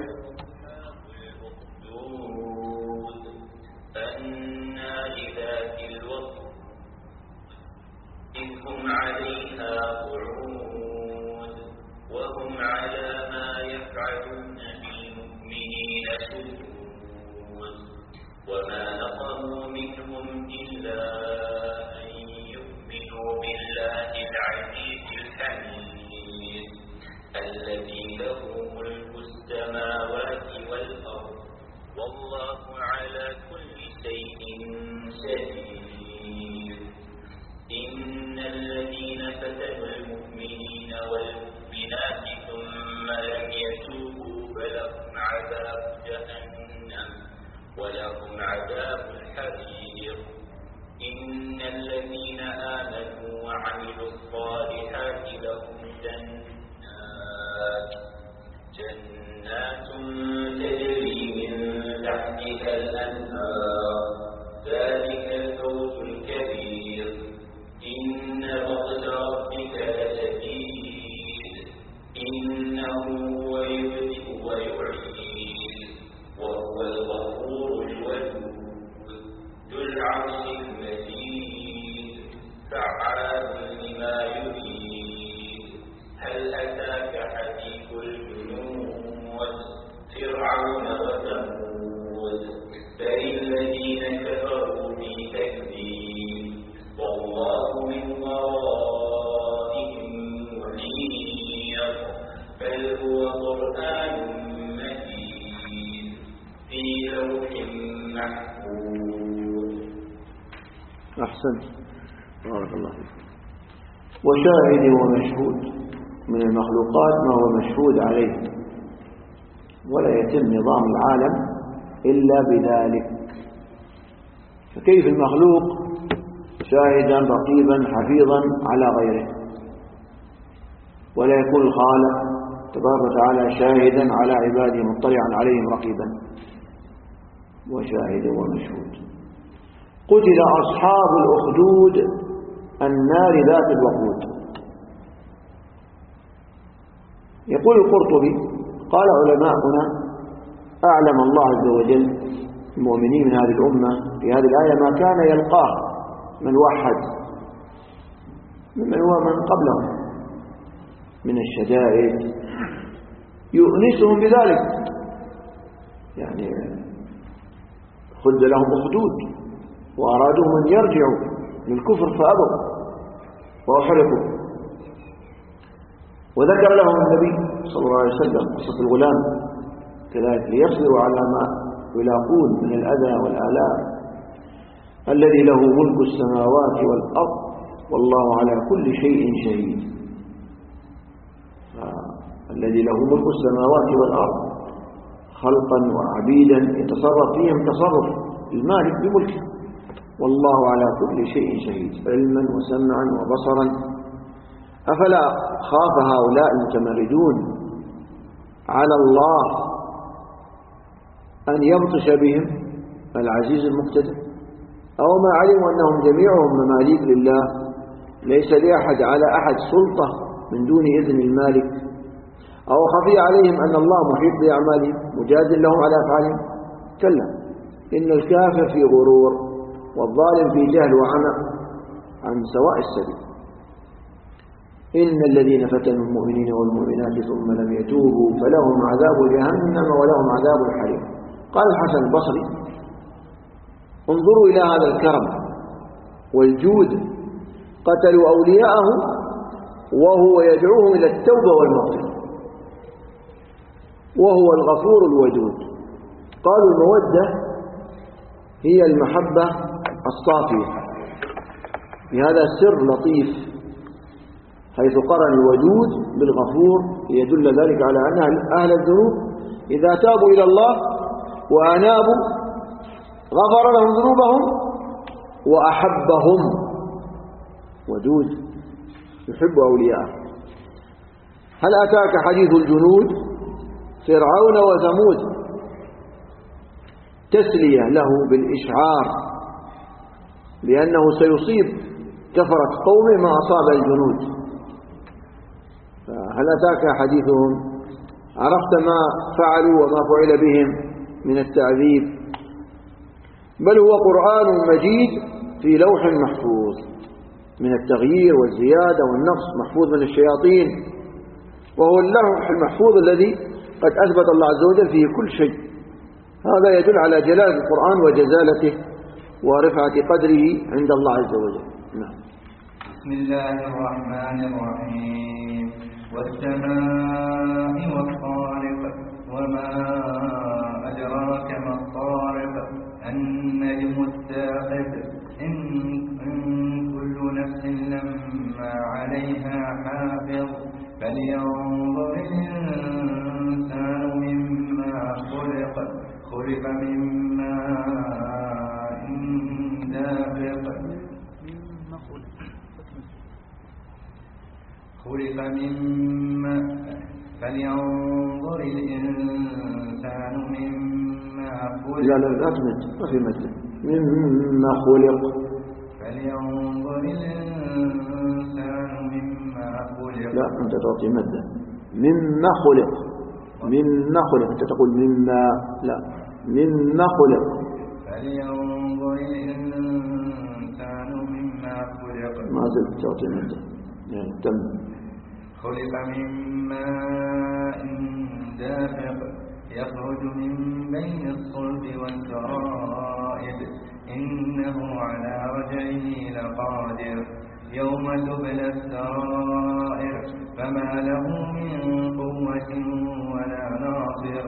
عليها قعود وهم على ما يفعلون بالمؤمنين شهود وما نقموا منهم إلا أن يؤمنوا بالله العزيز الحميد الذي له ملك السماوات والأرض والله على كل شيء شهيد. إن الذين فتنوا المؤمنين والمؤمنات ثم لم يتوبوا فلهم عذاب جهنم ولهم عذاب الحريق. إن الذين آمنوا وعملوا الصالحات لهم جنات تجري من تحتها الأنهار ذلك الفوز الكبير. إن بطش ربك لشديد إنه هو يبدئ ويعيد وهو الغفور الودود ذو العرش المجيد فعال لما يريد. هل أتاك حديث الجنود فرعون وثمود بل الذين كفروا في تكذيب والله من ورائهم محيط بل هو قرآن مجيد في لوح محفوظ. أحسنت، بارك الله فيك. وشاهد ومشهود من المخلوقات ما هو مشهود عليه، ولا يتم نظام العالم إلا بذلك. فكيف المخلوق شاهدا رقيبا حفيظا على غيره، ولا يكون الخالق تبارك وتعالى شاهدا على عباده مطلعا عليهم رقيبا وشاهدا ومشهود. قتل أصحاب الأخدود النار ذات الوقود. يقول القرطبي قال علماؤنا أعلم الله عز وجل المؤمنين من هذه الأمة في هذه الآية ما كان يلقاه من وحد ممن هو من قبلهم من الشدائد يؤنسهم بذلك، يعني خد لهم أخدود وأرادوا من يرجعوا للكفر فأبوا وأحرقوا. وذكر لهم النبي صلى الله عليه وسلم قصة الغلام كذلك ليصبروا على ما يلاقون من الأذى والآلام. الذي له ملك السماوات والأرض والله على كل شيء شهيد. الذي له ملك السماوات والأرض خلقا وعبيدا يتصرف فيهم تصرف المالك بملكه، والله على كل شيء شهيد علما وسمعا وبصرا. أفلا خاف هؤلاء المتمردون على الله أن يبطش بهم العزيز المقتدر؟ أو ما علموا أنهم جميعهم مماليك لله، ليس لأحد على أحد سلطة من دون إذن المالك؟ أو خفي عليهم أن الله محيط بأعمالهم مجاز لهم على أفعالهم؟ كلا، إن الكافر في غرور والظالم في جهل وعمى عن سواء السبيل. إن الذين فتنوا المؤمنين والمؤمنات ثم لم يتوبوا فلهم عذاب جهنم ولهم عذاب الحريق. قال الحسن البصري انظروا إلى هذا الكرم والجود، قتلوا أولياءه وهو يدعوهم إلى التوبة والمغفرة وهو الغفور الودود. قالوا المودة هي المحبة الصافية. بهذا سر لطيف حيث قرن الودود بالغفور يدل ذلك على أن أهل الذنوب إذا تابوا إلى الله وأنابوا غفر لهم ذنوبهم وأحبهم. ودود يحب أولياءه. هل أتاك حديث الجنود فرعون وثمود؟ تسلية له بالإشعار لأنه سيصيب كفرة قومه ما أصاب الجنود. هل أتاك حديثهم؟ عرفت ما فعلوا وما فعل بهم من التعذيب. بل هو قرآن مجيد في لوح محفوظ من التغيير والزيادة والنقص، محفوظ من الشياطين، وهو اللوح المحفوظ الذي قد أثبت الله عز وجل فيه كل شيء. هذا يدل على جلال القرآن وجزالته ورفعة قدره عند الله عز وجل. نعم. بسم الله الرحمن الرحيم. والسماء والطارق وما أدراك ما الطارق النجم الثاقب إن كل نفس لما عليها حافظ فلينظر الإنسان مما خلق من ماء دافق فلينظر الإنسان مما خلق. لا تمد، ما في مد. مما خلق. فلينظر الإنسان مما خلق. لا، أنت تعطي مدة. مما خلق. مما خلق، أنت تقول مما. لا، مما خلق. فلينظر الإنسان مما خلق. ما زلت تعطي مدة يعني تم. خلق من ماء دافق يخرج من بين الصلب والترائب إنه على رجعه لقادر يوم تبلى السرائر فما له من قوة ولا ناصر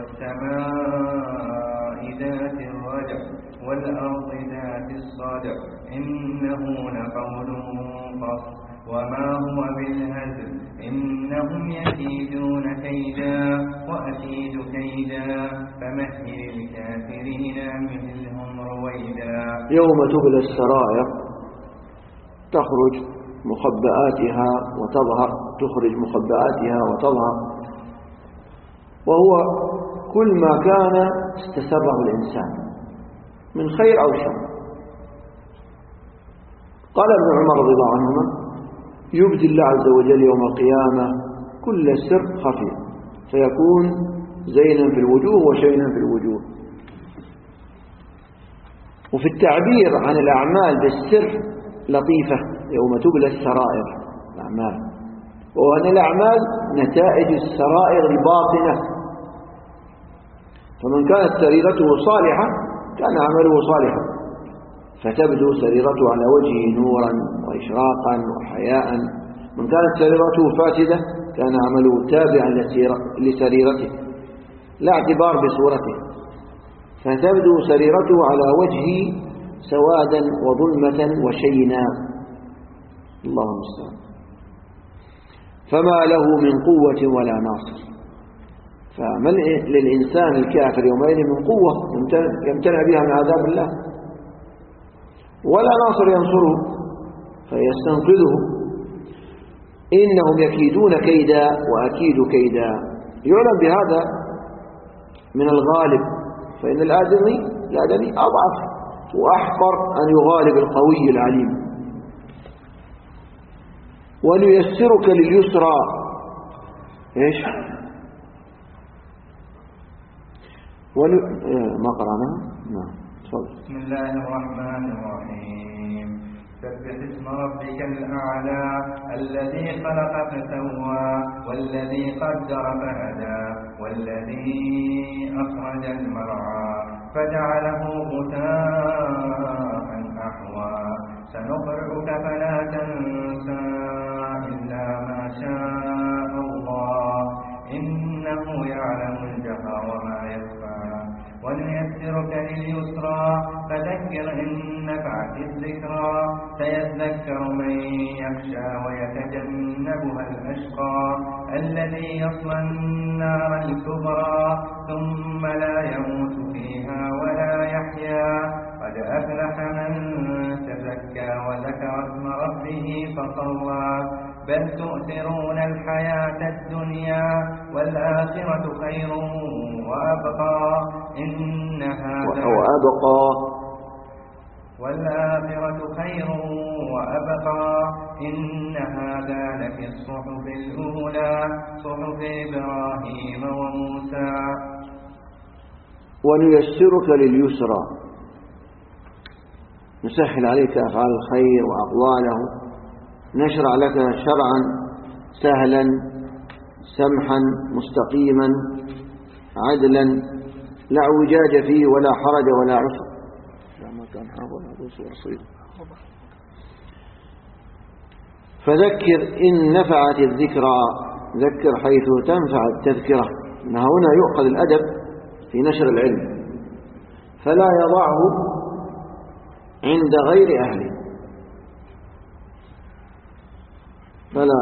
والسماء ذات الرجع والأرض ذات الصدع إنه لقول فصل وما هو بالهزل إنهم يكيدون كيدا وأكيد كيدا فمهل الكافرين أمهلهم رويدا. يوم تبلى السرائر تخرج مخبئاتها وتظهر، تخرج مخبئاتها وتظهر، وهو كل ما كان استسره الإنسان من خير أو شر. قال ابن عمر رضي الله عنهما: يبدي الله عز وجل يوم القيامة كل سر خفي فيكون زينا في الوجوه وشينا في الوجوه. وفي التعبير عن الأعمال بالسر لطيفة: يوم تبلى السرائر الأعمال، وأن الأعمال نتائج السرائر الباطنة، فمن كانت سريرته صالحة كان عمله صالحا فتبدو سريرته على وجهه نورا وإشراقا وحياء. من كانت سريرته فاسدة كان عمله تابعا لسريرته لا اعتبار بصورته، فتبدو سريرته على وجهه سوادا وظلمة وشينا، الله المستعان، فما له من قوة ولا ناصر. فمن للإنسان الكافر يومئذ من قوة يمتنع بها من عذاب الله، ولا ناصر ينصره فيستنقذه. إنهم يكيدون كيدا وأكيد كيدا. يعلم بهذا من الغالب، فإن الآدمي أضعف وأحقر أن يغالب القوي العليم. ونيسرك لليسرى. إيش؟ ما قرأناها؟ نعم تفضل. بسم الله الرحمن الرحيم. سبح اسم ربك الأعلى الذي خلق فسوى والذي قدر فهدى والذي أخرج المرعى فجعله غثاء أحوى سنقرئك فلا تنسى إلا ما شاء الله إنه يعلم الجهر وما يخفى ونيسرك لليسرى فذكر إن نفعت الذكرى سيذكر من يخشى ويتجنبها الأشقى الذي يصلى النار الكبرى ثم لا يموت فيها ولا يحيا قد أفلح من تزكى وذكر اسم ربه فصلى بل تؤثرون الحياة الدنيا والآخرة خير وأبقى إن هذا والآخرة خير وأبقى إن هذا لفي الصحف الأولى صحف إبراهيم وموسى. ونيسرك لليسرى، نسهل عليك أفعال الخير وأقواله، نشرع لك شرعا سهلا سمحا مستقيما عدلا لا اعوجاج فيه ولا حرج ولا عسر. فذكر إن نفعت الذكرى، ذكر حيث تنفع التذكرة. هنا يؤخذ الأدب في نشر العلم، فلا يضعه عند غير أهله، فلا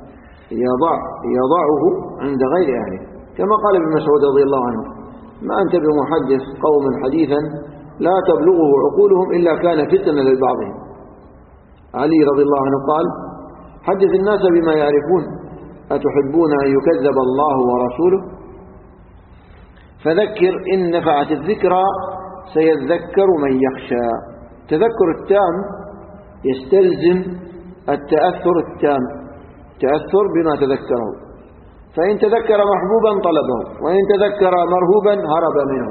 يضعه عند غير أهله، كما قال ابن مسعود رضي الله عنه: ما أنت بمحدث قوم حديثا لا تبلغه عقولهم إلا كان فتنة لبعضهم. علي رضي الله عنه قال: حدث الناس بما يعرفون أتحبون أن يكذب الله ورسوله؟ فذكر إن نفعت الذكرى سيذكر من يخشى. التذكر التام يستلزم التأثر التام، تأثر بما تذكره، فإن تذكر محبوبا طلبه وإن تذكر مرهوبا هرب منه.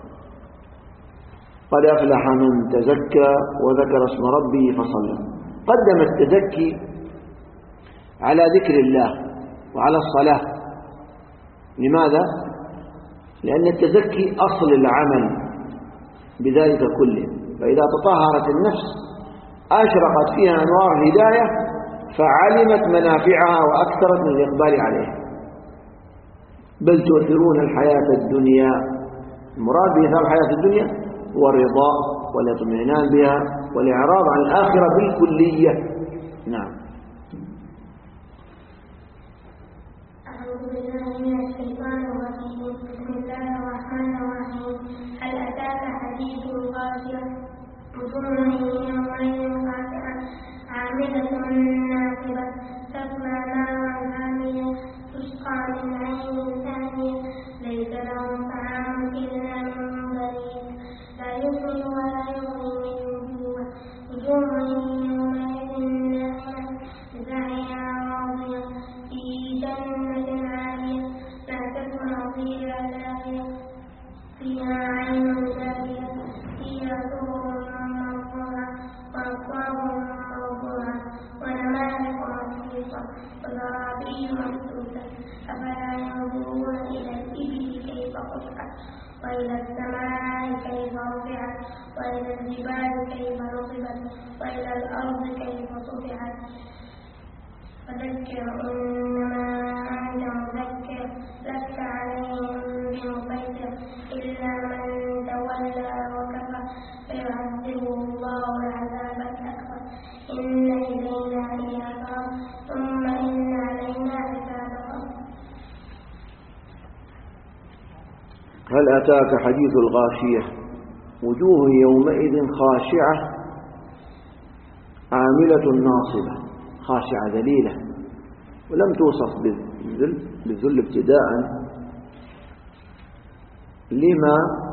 قد أفلح من تزكى وذكر اسم ربه فصلى. قدم التزكي على ذكر الله وعلى الصلاة. لماذا؟ لأن التزكي أصل العمل بذلك كله، فإذا تطهرت النفس أشرقت فيها أنوار الهداية فعلمت منافعها وأكثرت من الإقبال عليها. بل تؤثرون الحياة الدنيا، المراد بإثار الحياة الدنيا هو الرضا والاطمئنان بها والإعراض عن الآخرة بالكلية. نعم. أعوذ بالله من الشيطان الرجيم. بسم الله الرحمن الرحيم. هل أتاك حديث الغاشية وجوه يومئذ خاشعة عاملة وإلى السماء كيف رفعت وإلى الجبال كيف نصبت وإلى الأرض كيف سطحت فذكر إنما أنت مذكر لست عليهم بمسيطر إلا من تولى وكفر فيعذبه الله العذاب الأكبر إن إلينا إيابهم ثم إن علينا حسابهم. هل أتاك حديث الغاشية وجوه يومئذ خاشعة عاملة ناصبة خاشعة ذليلة ولم توصف بالذل ابتداء لما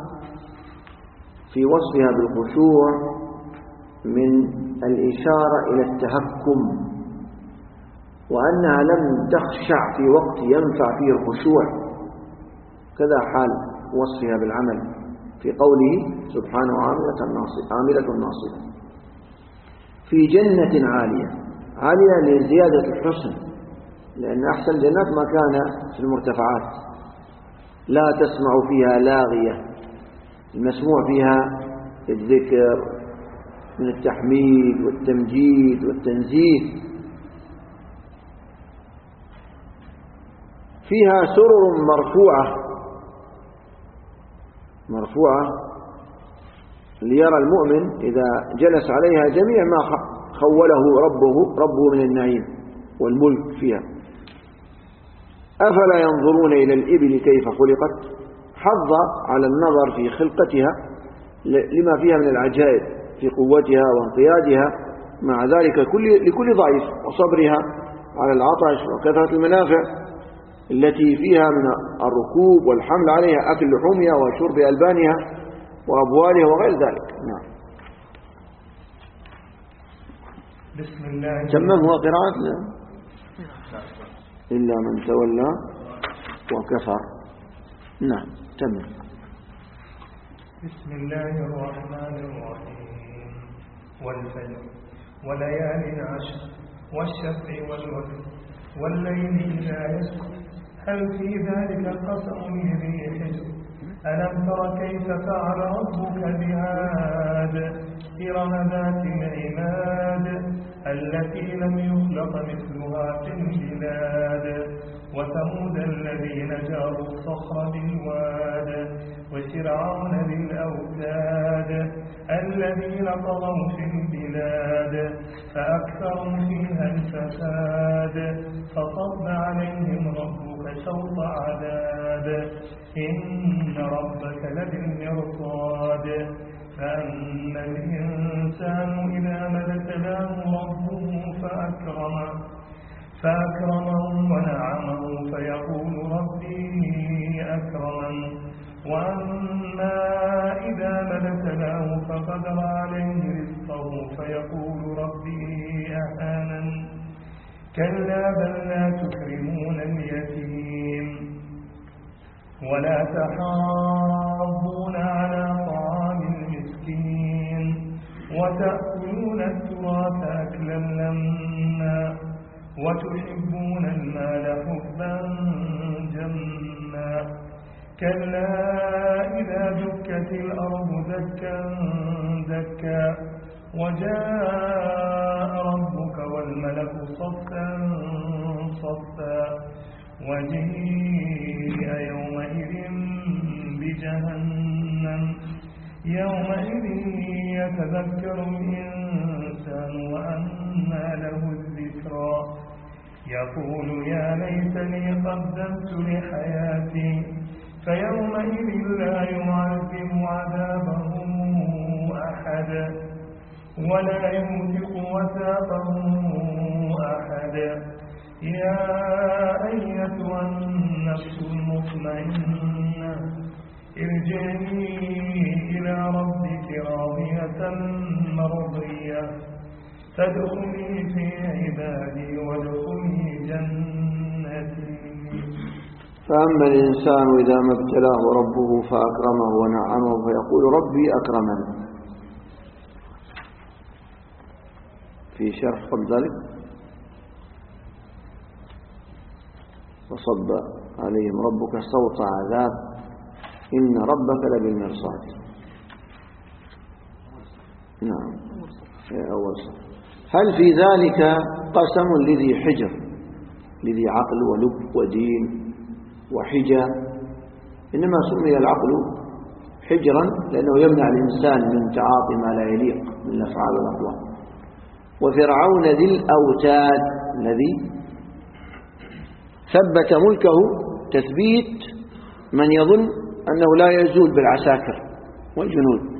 في وصفها بالخشوع من الإشارة إلى التهكم وأنها لم تخشع في وقت ينفع فيه الخشوع كذا حال وصفها بالعمل في قوله سبحانه عاملة ناصبة في جنة عالية لزيادة الحسن لأن أحسن الجنات ما كان في المرتفعات لا تسمع فيها لاغية المسموع فيها الذكر من التحميد والتمجيد والتنزيه فيها سرر مرفوعة ليرى المؤمن إذا جلس عليها جميع ما خوله ربه من النعيم والملك فيها. أفلا ينظرون إلى الإبل كيف خلقت حظ على النظر في خلقتها لما فيها من العجائب في قوتها وانقيادها مع ذلك لكل ضعيف وصبرها على العطش وكثرة المنافع التي فيها من الركوب والحمل عليها أكل لحومها وشرب ألبانها وأبوالها وغير ذلك. نعم. بسم الله تممها قراءة إلا من تولى وكفر. نعم تمام. بسم الله الرحمن الرحيم والفجر وليال عشر والشفع والوتر والليل إذا يسر هل في ذلك قسم لذي حجر ألم تر كيف فعل ربك بعاد إرم ذات العماد التي لم يخلق مثلها في البلاد وثمود الذين جاروا الصخر بالواد وفرعون ذي الأوتاد الذين طغوا في البلاد فأكثروا فيها الفساد فصب عليهم ربك سوط عذاب إن ربك لبالمرصاد فأما الإنسان إذا ما ابتلاه ربه فأكرمه ونعمه فيقول ربي أكرمن وأما إذا ما ابتلاه فقدر عليه رزقه فيقول ربي أهانن كلا بل لا تكرمون اليتيم ولا تحاضون على طعام المسكين وتأكلون التراث أكلا لما وتحبون المال حبا جما كلا إذا دكت الأرض دكا دكا وجاء ربك والملك صفا صفا وجيء يومئذ بجهنم يومئذ يتذكر الإنسان وأنى له الذكرى يقول يا ليتني قدمت لحياتي فيومئذ لا يعذب عذابه أحد ولا يوثق وثاقه أحد يا أيتها النفس المطمئنة ارجعي إلى ربك راضية مرضية فادخلي في عبادي وادخلي جنتي. فأما الإنسان إذا ما ابتلاه ربه فأكرمه ونعمه فيقول ربي أكرمن. في شرح قبل ذلك وصب عليهم ربك صوت عذاب إن ربك لبالمرصاد. نعم أول صف. هل في ذلك قسم لذي حجر، لذي عقل ولب ودين وحجة؟ إنما سمي العقل حجرا لأنه يمنع الإنسان من تعاطي ما لا يليق من الأفعال والأقوال. وفرعون ذي الأوتاد الذي ثبت ملكه تثبيت من يظن أنه لا يزول بالعساكر والجنود.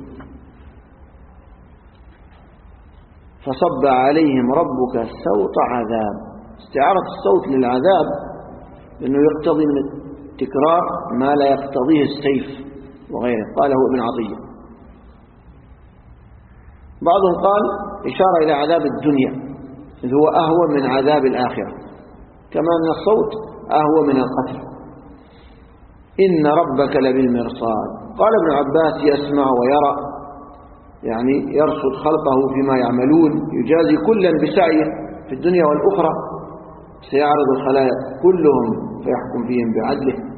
فصب عليهم ربك سوط عذاب. استعارة الصوت للعذاب لأنه يقتضي من التكرار ما لا يقتضيه السيف وغيره، قاله ابن عطية. بعضهم قال إشارة إلى عذاب الدنيا إذ هو أهون من عذاب الآخرة، كما أن الصوت أهون من القتل. إن ربك لبالمرصاد. قال ابن عباس يسمع ويرى، يعني يرصد خلقه فيما يعملون، يجازي كلا بسعيه في الدنيا والأخرى. سيعرض الخلائق كلهم فيحكم فيهم بعدله.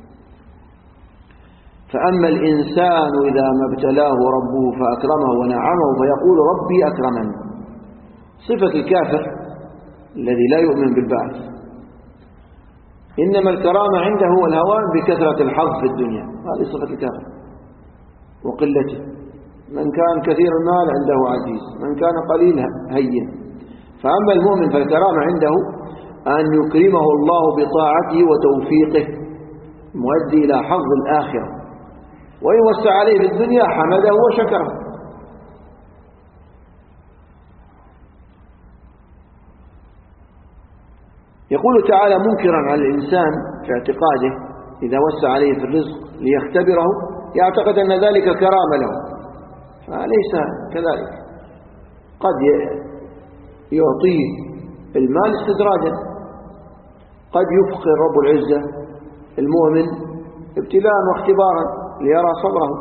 فأما الإنسان إذا ما ابتلاه ربه فأكرمه ونعمه فيقول ربي أكرمن. صفة الكافر الذي لا يؤمن بالبعث. إنما الكرامة عنده هو الهوان بكثرة الحظ في الدنيا، هذه صفة الكافر وقلته. من كان كثير المال عنده عزيز، من كان قليل هين. فأما المؤمن فالكرامة عنده أن يكرمه الله بطاعته وتوفيقه مؤدي إلى حظ الآخرة، وإن وسع عليه في الدنيا حمده وشكره. يقول تعالى منكرا على الإنسان في اعتقاده إذا وسع عليه في الرزق ليختبره يعتقد أن ذلك كرامة له، فليس كذلك. قد يعطيه المال استدراجا، قد يفقر رب العزة المؤمن ابتلاء واختبارا ليرى صبره.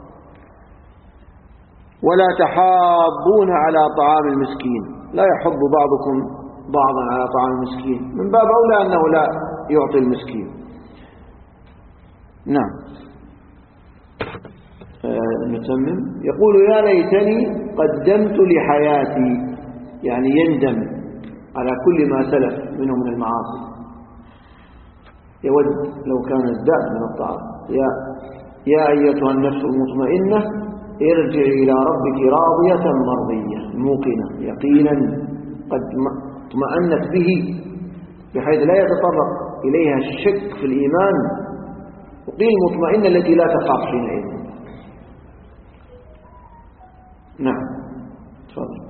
ولا تحاضون على طعام المسكين، لا يحض بعضكم بعضا على طعام المسكين، من باب أولى أنه لا يعطي المسكين. نعم. نتمم. يقول يا ليتني قدمت لحياتي، يعني يندم على كل ما سلف منه من المعاصي. يود لو كان ازداد من الطاعات. يا أيتها النفس المطمئنة ارجعي إلى ربك راضية مرضية موقنة يقينا قد اطمأنت به بحيث لا يتطرق إليها الشك في الإيمان، وقيل مطمئنة التي لا تخاف حينئذ. نعم تفضل.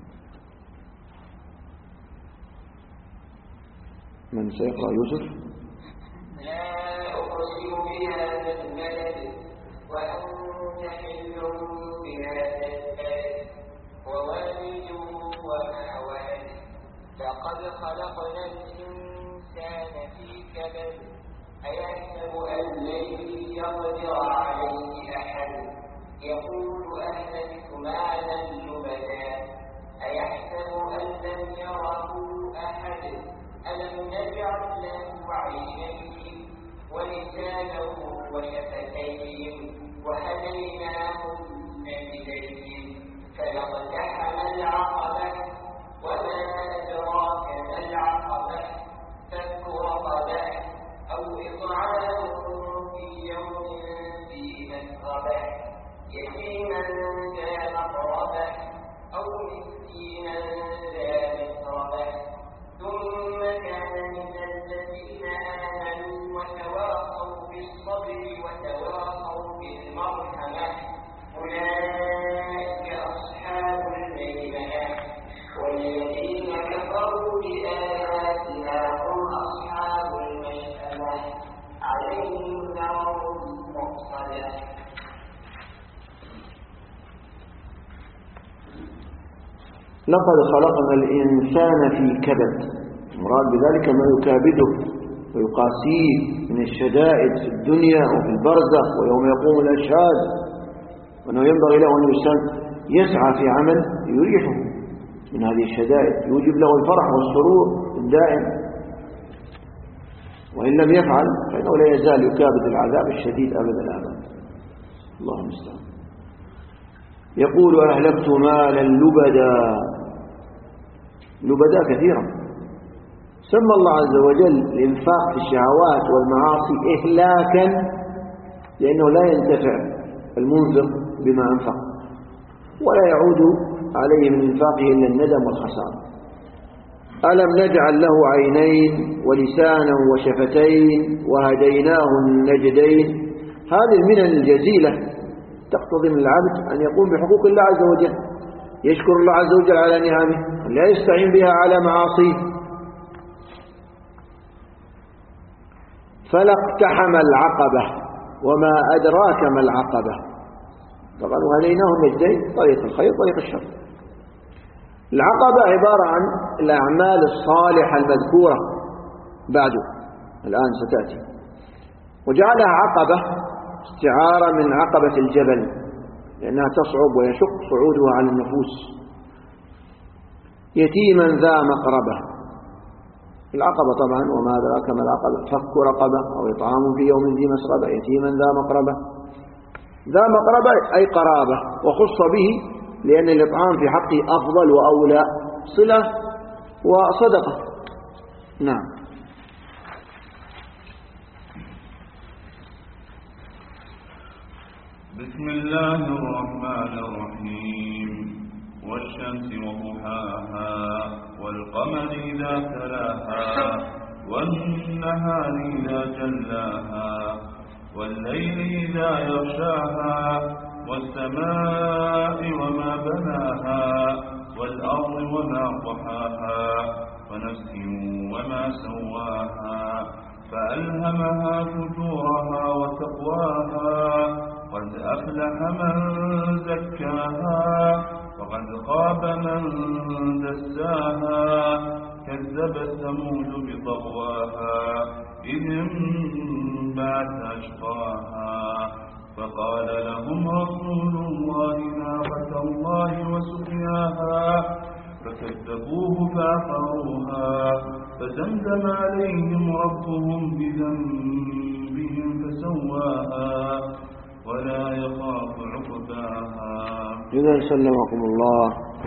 من سيقرأ يوسف؟ لا أقسم بهذا البلد وأنت حل بهذا البلد ووالد وما ولد لقد خلقنا الإنسان في كبد أيحسب أن لن يقدر عليه أحد يقول أهلكت مالا لبدا أيحسب أن لم يره أحد ألم نجعل له عينين ولسانا وشفتين وهديناه النجدين فلاقتحم العقبة وما أدراك ما العقبة فك رقبة أو إطعام في يوم ذي مسغبة يتيما ذا مقربة أو مسكينا ذا مسربة ثم كان من الذين آمنوا وتواصوا بالصبر وتواصوا بالمرحمة أولئك أصحاب الميمنة والذين كفروا بآياتنا هم أصحاب المشأمة عليهم نار مؤصدة. لقد خلقنا الإنسان في كبد، مراد بذلك ما يكابده ويقاسيه من الشدائد في الدنيا وفي البرزخ ويوم يقوم الأشهاد، وأنه ينبغي له أن الإنسان يسعى في عمل يريحه من هذه الشدائد يوجب له الفرح والسرور الدائم، وإن لم يفعل فإنه لا يزال يكابد العذاب الشديد أبد الآباد. الله المستعان. يقول أهلكت مالا لبدا كثيرا. سمى الله عز وجل الإنفاق في الشهوات والمعاصي إهلاكا لأنه لا ينتفع المنفق بما أنفق ولا يعود عليه من إنفاقه إلا الندم والخسارة. ألم نجعل له عينين ولسانا وشفتين وهديناه النجدين. هذه المنن الجزيلة تقتضي من العبد أن يقوم بحقوق الله عز وجل، يشكر الله عز وجل على نعمه، لا يستعين بها على معاصيه. فلا اقتحم العقبة وما أدراك ما العقبة. طبعا وهديناه النجدين، طريق الخير طريق الشر. العقبة عبارة عن الأعمال الصالحة المذكورة بعده الآن ستأتي، وجعلها عقبة استعارة من عقبة الجبل لأنها تصعب ويشق صعودها على النفوس. يتيما ذا مقربة. العقبة طبعا وما أدراك ما العقبة، فك رقبة أو إطعام في يوم ذي مسغبة. يتيما ذا مقربة، ذا مقربة أي قرابة، وخص به لأن الإطعام في حقه أفضل وأولى، صلة وصدقة. نعم. بسم الله الرحمن الرحيم. والشمس وضحاها والقمر إذا تلاها والنهار إذا جلاها والليل إذا يغشاها والسماء وما بناها والأرض وما طحاها ونفس وما سواها فألهمها فجورها وتقواها قد أفلح من زكاها وقد خاب من دساها كذبت ثمود بطغواها إذ انبعث أشقاها فقال لهم رسول الله ناقة الله وسقياها فكذبوه فعقروها فدمدم عليهم ربهم بذنبهم فسواها ولا يخاف عقباها. إذا سلمكم الله.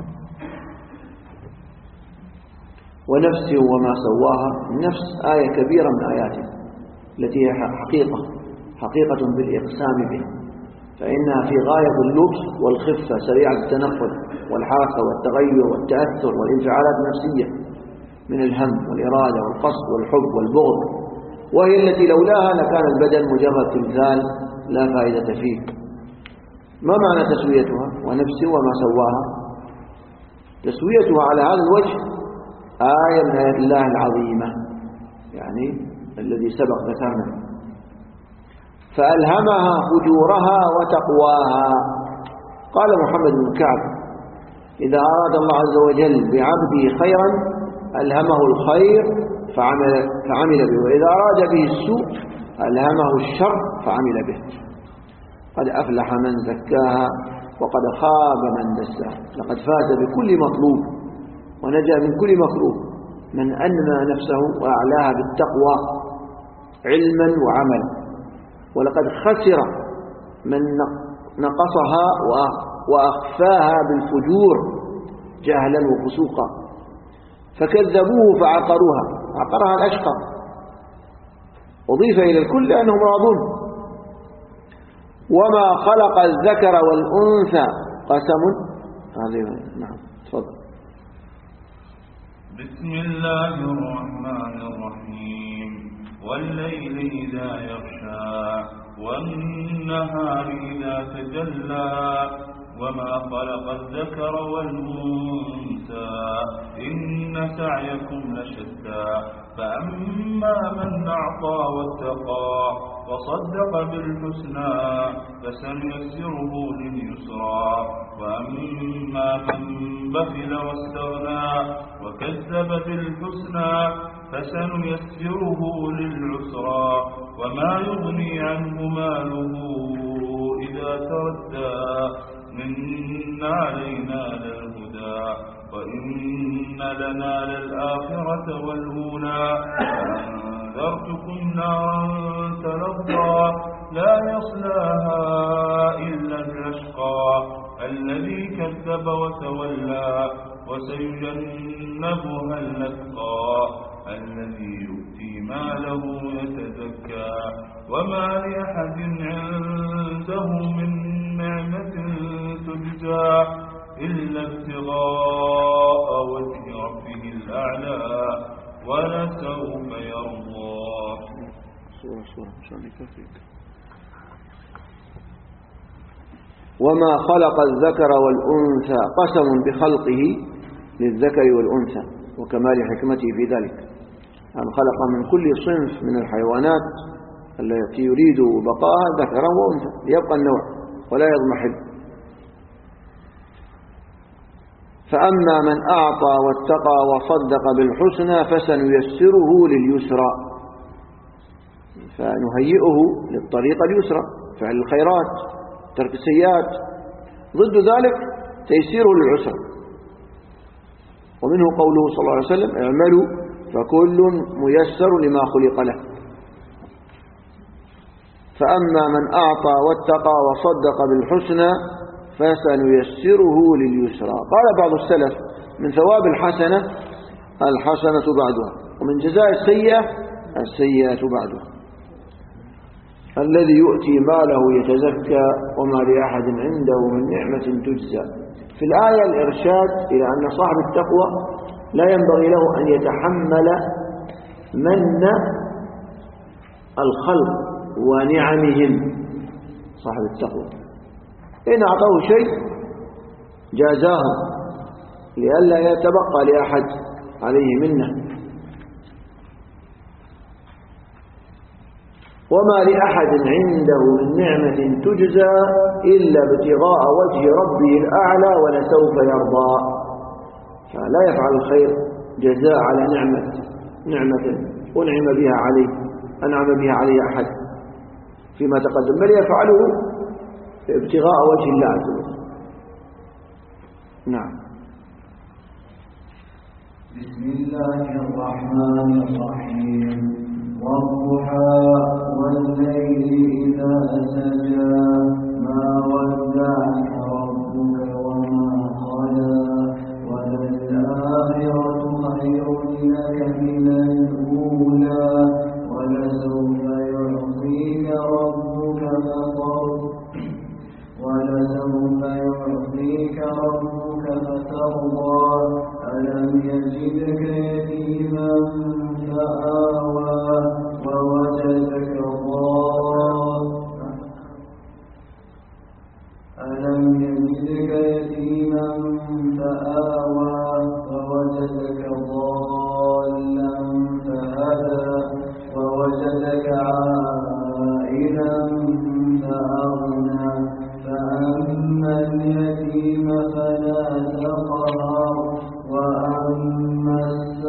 ونفس وما سواها. النفس آية كبيرة من آياته التي هي حقيقة بالإقسام به، فإنها في غاية اللطف والخفة، سريعة التنقل والحركة والتغير والتأثر والانفعالات النفسية من الهم والإرادة والقصد والحب والبغض، وهي التي لولاها لكان البدن مجرد تمثال لا فائدة فيه. ما معنى تسويتها؟ ونفس وما سواها. تسويتها على هذا الوجه آية من آيات الله العظيمة، يعني الذي سبق ذكرنا. فألهمها فجورها وتقواها. قال محمد بن كعب: إذا أراد الله عز وجل بعبده خيرا ألهمه الخير فعمل به، وإذا أراد به السوء ألهمه الشر فعمل به. قد أفلح من زكاها وقد خاب من دساها. لقد فاز بكل مطلوب ونجا من كل مكروه من أنمى نفسه وأعلاها بالتقوى علما وعملا، ولقد خسر من نقصها وأخفاها بالفجور جهلا وفسوقا، فكذبوه فعقروها. عقرها الأشقى، أضيف إلى الكل لأنهم راضون. وما خلق الذكر والأنثى قسم. هذه نعم تفضل. بسم الله الرحمن الرحيم. والليل إذا يغشى والنهار إذا تجلى وما خلق الذكر والأنثى إن سعيكم لشتى فأما من أعطى واتقى وصدق بالحسنى فسنيسره لليسرى وأما من بخل واستغنى وكذب بالحسنى فسنيسره للعسرى وما يغني عنه ماله إذا تردى إن علينا للهدى وإن لنا للآخرة والأولى فأنذرتكم نارا تلظى لا يصلاها كذب وتولى وسيجنبها الأتقى الذي يؤتي ماله يتزكى وما لأحد عنده من نعمة تجزى إلا ابتغاء وجه ربه الأعلى ولسوف يرضى. وما خلق الذكر والأنثى قسم بخلقه للذكر والأنثى وكمال حكمته في ذلك، أن خلق من كل صنف من الحيوانات التي يريد بقاءها ذكرا وأنثى ليبقى النوع ولا يضمحل. فأما من أعطى واتقى وصدق بالحسنى فسنيسره لليسرى، فنهيئه للطريق اليسرى، فعل الخيرات ترك السيئات، ضد ذلك تيسيره للعسرى. ومنه قوله صلى الله عليه وسلم اعملوا فكل ميسر لما خلق له. فأما من أعطى واتقى وصدق بالحسنى فسنيسره لليسرى. قال بعض السلف من ثواب الحسنة الحسنة بعدها، ومن جزاء السيئة السيئة بعدها. الذي يؤتي ماله يتزكى وما لأحد عنده من نعمة تجزى. في الآية الإرشاد إلى أن صاحب التقوى لا ينبغي له أن يتحمل من الخلق ونعمهم. صاحب التقوى إن أعطاه شيء جازاهم لئلا يتبقى لأحد عليه منه. وما لأحد عنده من نعمة تجزى إلا ابتغاء وجه ربه الأعلى ولسوف يرضى. فلا يفعل الخير جزاء على نعمة أنعم بها عليه أحد فيما تقدم، بل يفعله ابتغاء وجه الله عز وجل. نعم. بسم الله الرحمن الرحيم. والضحى والليل إذا سجى ما ودعك ربك وما قلى وللآخرة خير لك من الأولى ولسوف يعطيك ربك فترضى ألم يجدك يتيما فآوى ووجدك ضالا فهدى ووجدك عائلا فأغنى فأما اليتيم فلا تقهر وأما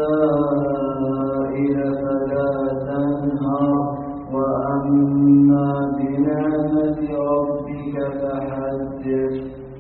السائل فلا تنهر وأما بنعمة ربك فحدث.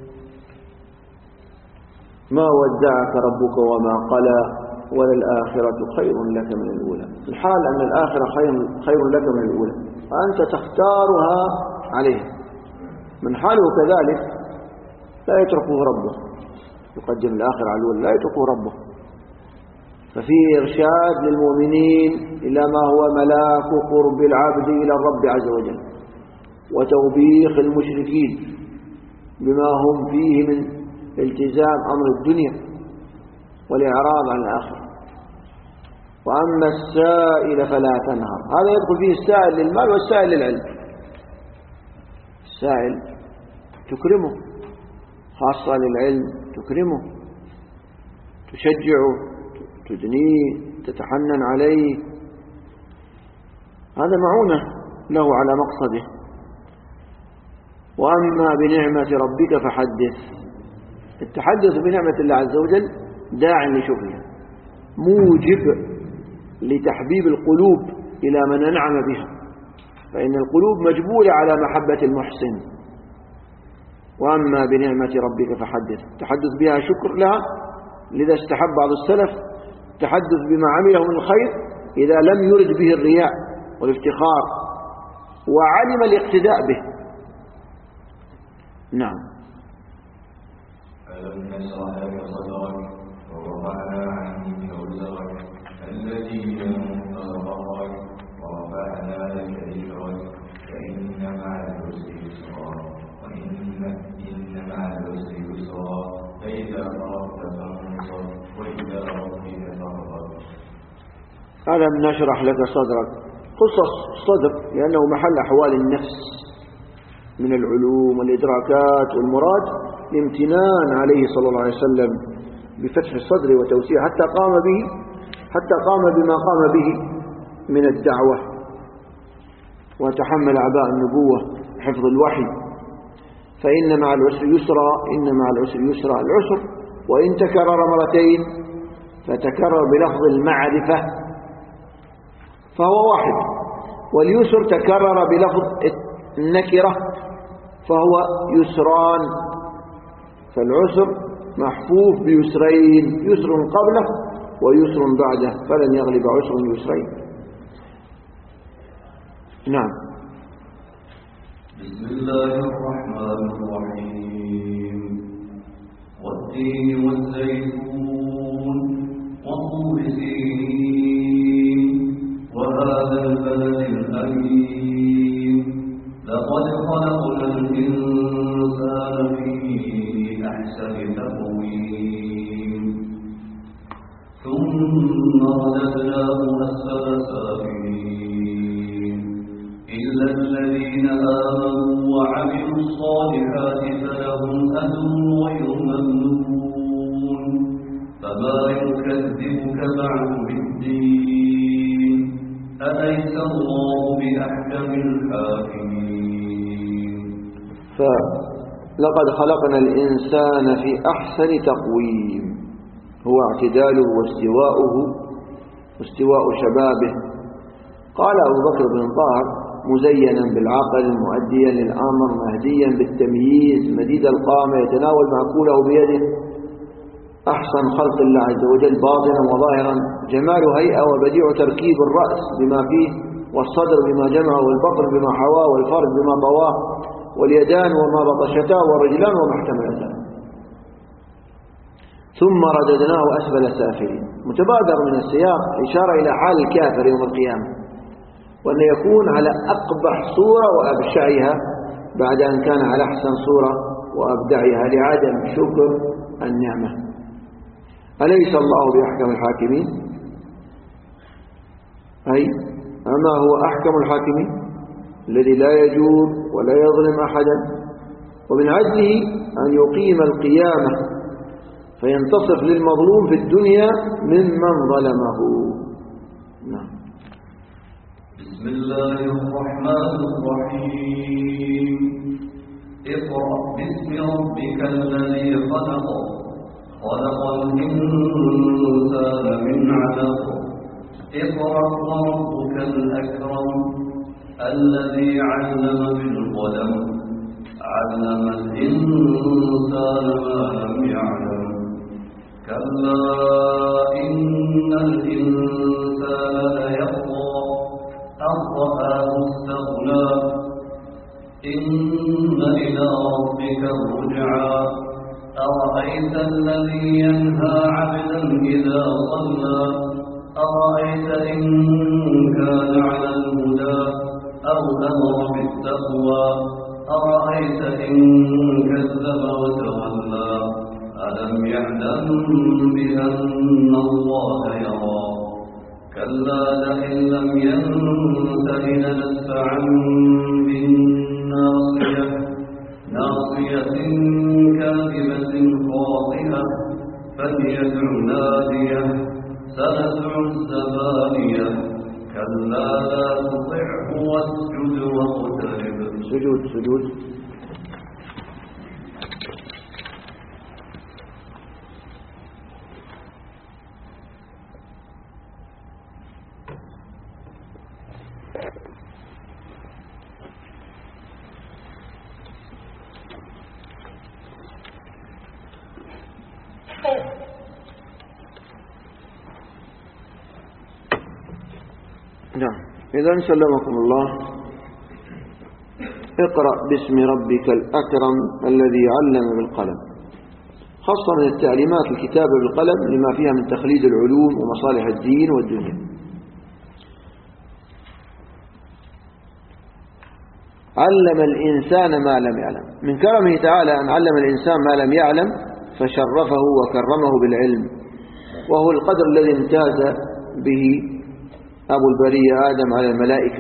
ما ودعك ربك وما قلى وللآخرة خير لك من الأولى. الحال أن الآخرة خير لك من الأولى وأنت تختارها عليه. من حاله كذلك لا يتركه ربه، يقدم الآخرة على الأولى، لا يتركه ربه. ففيه إرشاد للمؤمنين إلى ما هو ملاك قرب العبد إلى الرب عز وجل، وتوبيخ المشركين بما هم فيه من التزام أمر الدنيا والإعراض عن الآخرة. وأما السائل فلا تنهر، هذا يدخل فيه السائل للمال والسائل للعلم. السائل تكرمه، خاصة للعلم تكرمه، تشجعه، تدنيه، تتحنن عليه، هذا معونة له على مقصده. وأما بنعمة ربك فحدث. التحدث بنعمة الله عز وجل داع لشكرها، موجب لتحبيب القلوب إلى من أنعم بها، فإن القلوب مجبولة على محبة المحسن. وأما بنعمة ربك فحدث، التحدث بها شكر لها. لذا استحب بعض السلف التحدث بما عمله من الخير إذا لم يرد به الرياء والافتخار وعلم الاقتداء به. نعم. ألم نشرح لك صدرك ووضعنا عنك وزرك الذي ينقض ظهرك ورفعنا لك ذكرك فإن مع العسر يسرا إن مع العسر يسرا فإذا فرغت فانصب وإلى ربك فارغب. ألم نشرح لك صدرك، خصص الصدر لأنه محل أحوال النفس من العلوم والإدراكات، والمراد الامتنان عليه صلى الله عليه وسلم بفتح الصدر وتوسيعه حتى قام بما قام به من الدعوة وتحمل أعباء النبوة حفظ الوحي. فإن مع العسر يسرا، إن مع العسر يسرا. العسر وإن تكرر مرتين فتكرر بلفظ المعرفة فهو واحد، واليسر تكرر بلفظ النكرة فهو يسران. فالعسر محفوف بيسرين، يسر قبله ويسر بعده، فلن يغلب عسر يسرين. نعم. بسم الله الرحمن الرحيم. والتين والزيتون وطور سينين وهذا البلد الأمين لقد خلقنا الإنسان في أحسن تقويم ثم رددناه أسفل سافلين إلا الذين آمنوا وعملوا الصالحات فلهم أجر غير ممنون فما يكذبك بعد بالدين أليس الله بأحكم الحاكمين. فلقد خلقنا الإنسان في أحسن تقويم، هو اعتداله واستواء شبابه. قال أبو بكر بن طاهر: مزينا بالعقل مؤديا للأمر مهديا بالتمييز مديد القامة يتناول مأكوله بيده، أحسن خلق الله عز وجل باطنا وظاهرا، جمال هيئة وبديع تركيب الرأس بما فيه والصدر بما جمعه والبطن بما حواه والفرج بما طواه واليدان وما بطشتا والرجلان وما احتملتا. ثم رددناه أسفل سافلين. متبادر من السياق إشارة إلى حال الكافر يوم القيامة، وأن يكون على أقبح صورة وأبشعها بعد أن كان على أحسن صورة وأبدعها لعدم شكر النعمة. أليس الله بأحكم الحاكمين؟ أي أما هو أحكم الحاكمين الذي لا يجور ولا يظلم أحدا، ومن عدله أن يقيم القيامة فينتصف للمظلوم في الدنيا ممن ظلمه. نعم. بسم الله الرحمن الرحيم. اقرأ باسم ربك الذي خلق الإنسان من علق اقرأ وربك الأكرم الذي علم بالقلم علم الإنسان ما لم يعلم كلا إن الإنسان ليطغى أن رآه استغنى إن إلى ربك الرجعى أرأيت الذي ينهى عبدا إذا صلى أرأيت إن كان على الهدى أو أمر بالتقوى أرأيت إن كذب وتولى ألم يعلم بأن الله يرى كلا لئن لم ينته لنسفعا بالناصية ناصية كاذبة خاطئة فليدع ناديه سندع الزبانية كلا لا تطعه واسجد واقترب. سجود. نعم. إذن سلمكم الله. اقرأ باسم ربك الأكرم الذي علم بالقلم. خاصة من التعليمات الكتابة بالقلم لما فيها من تخليد العلوم ومصالح الدين والدنيا. علم الإنسان ما لم يعلم. من كرمه تعالى أن علم الإنسان ما لم يعلم فشرفه وكرمه بالعلم، وهو القدر الذي امتاز به أبو البرية آدم على الملائكة.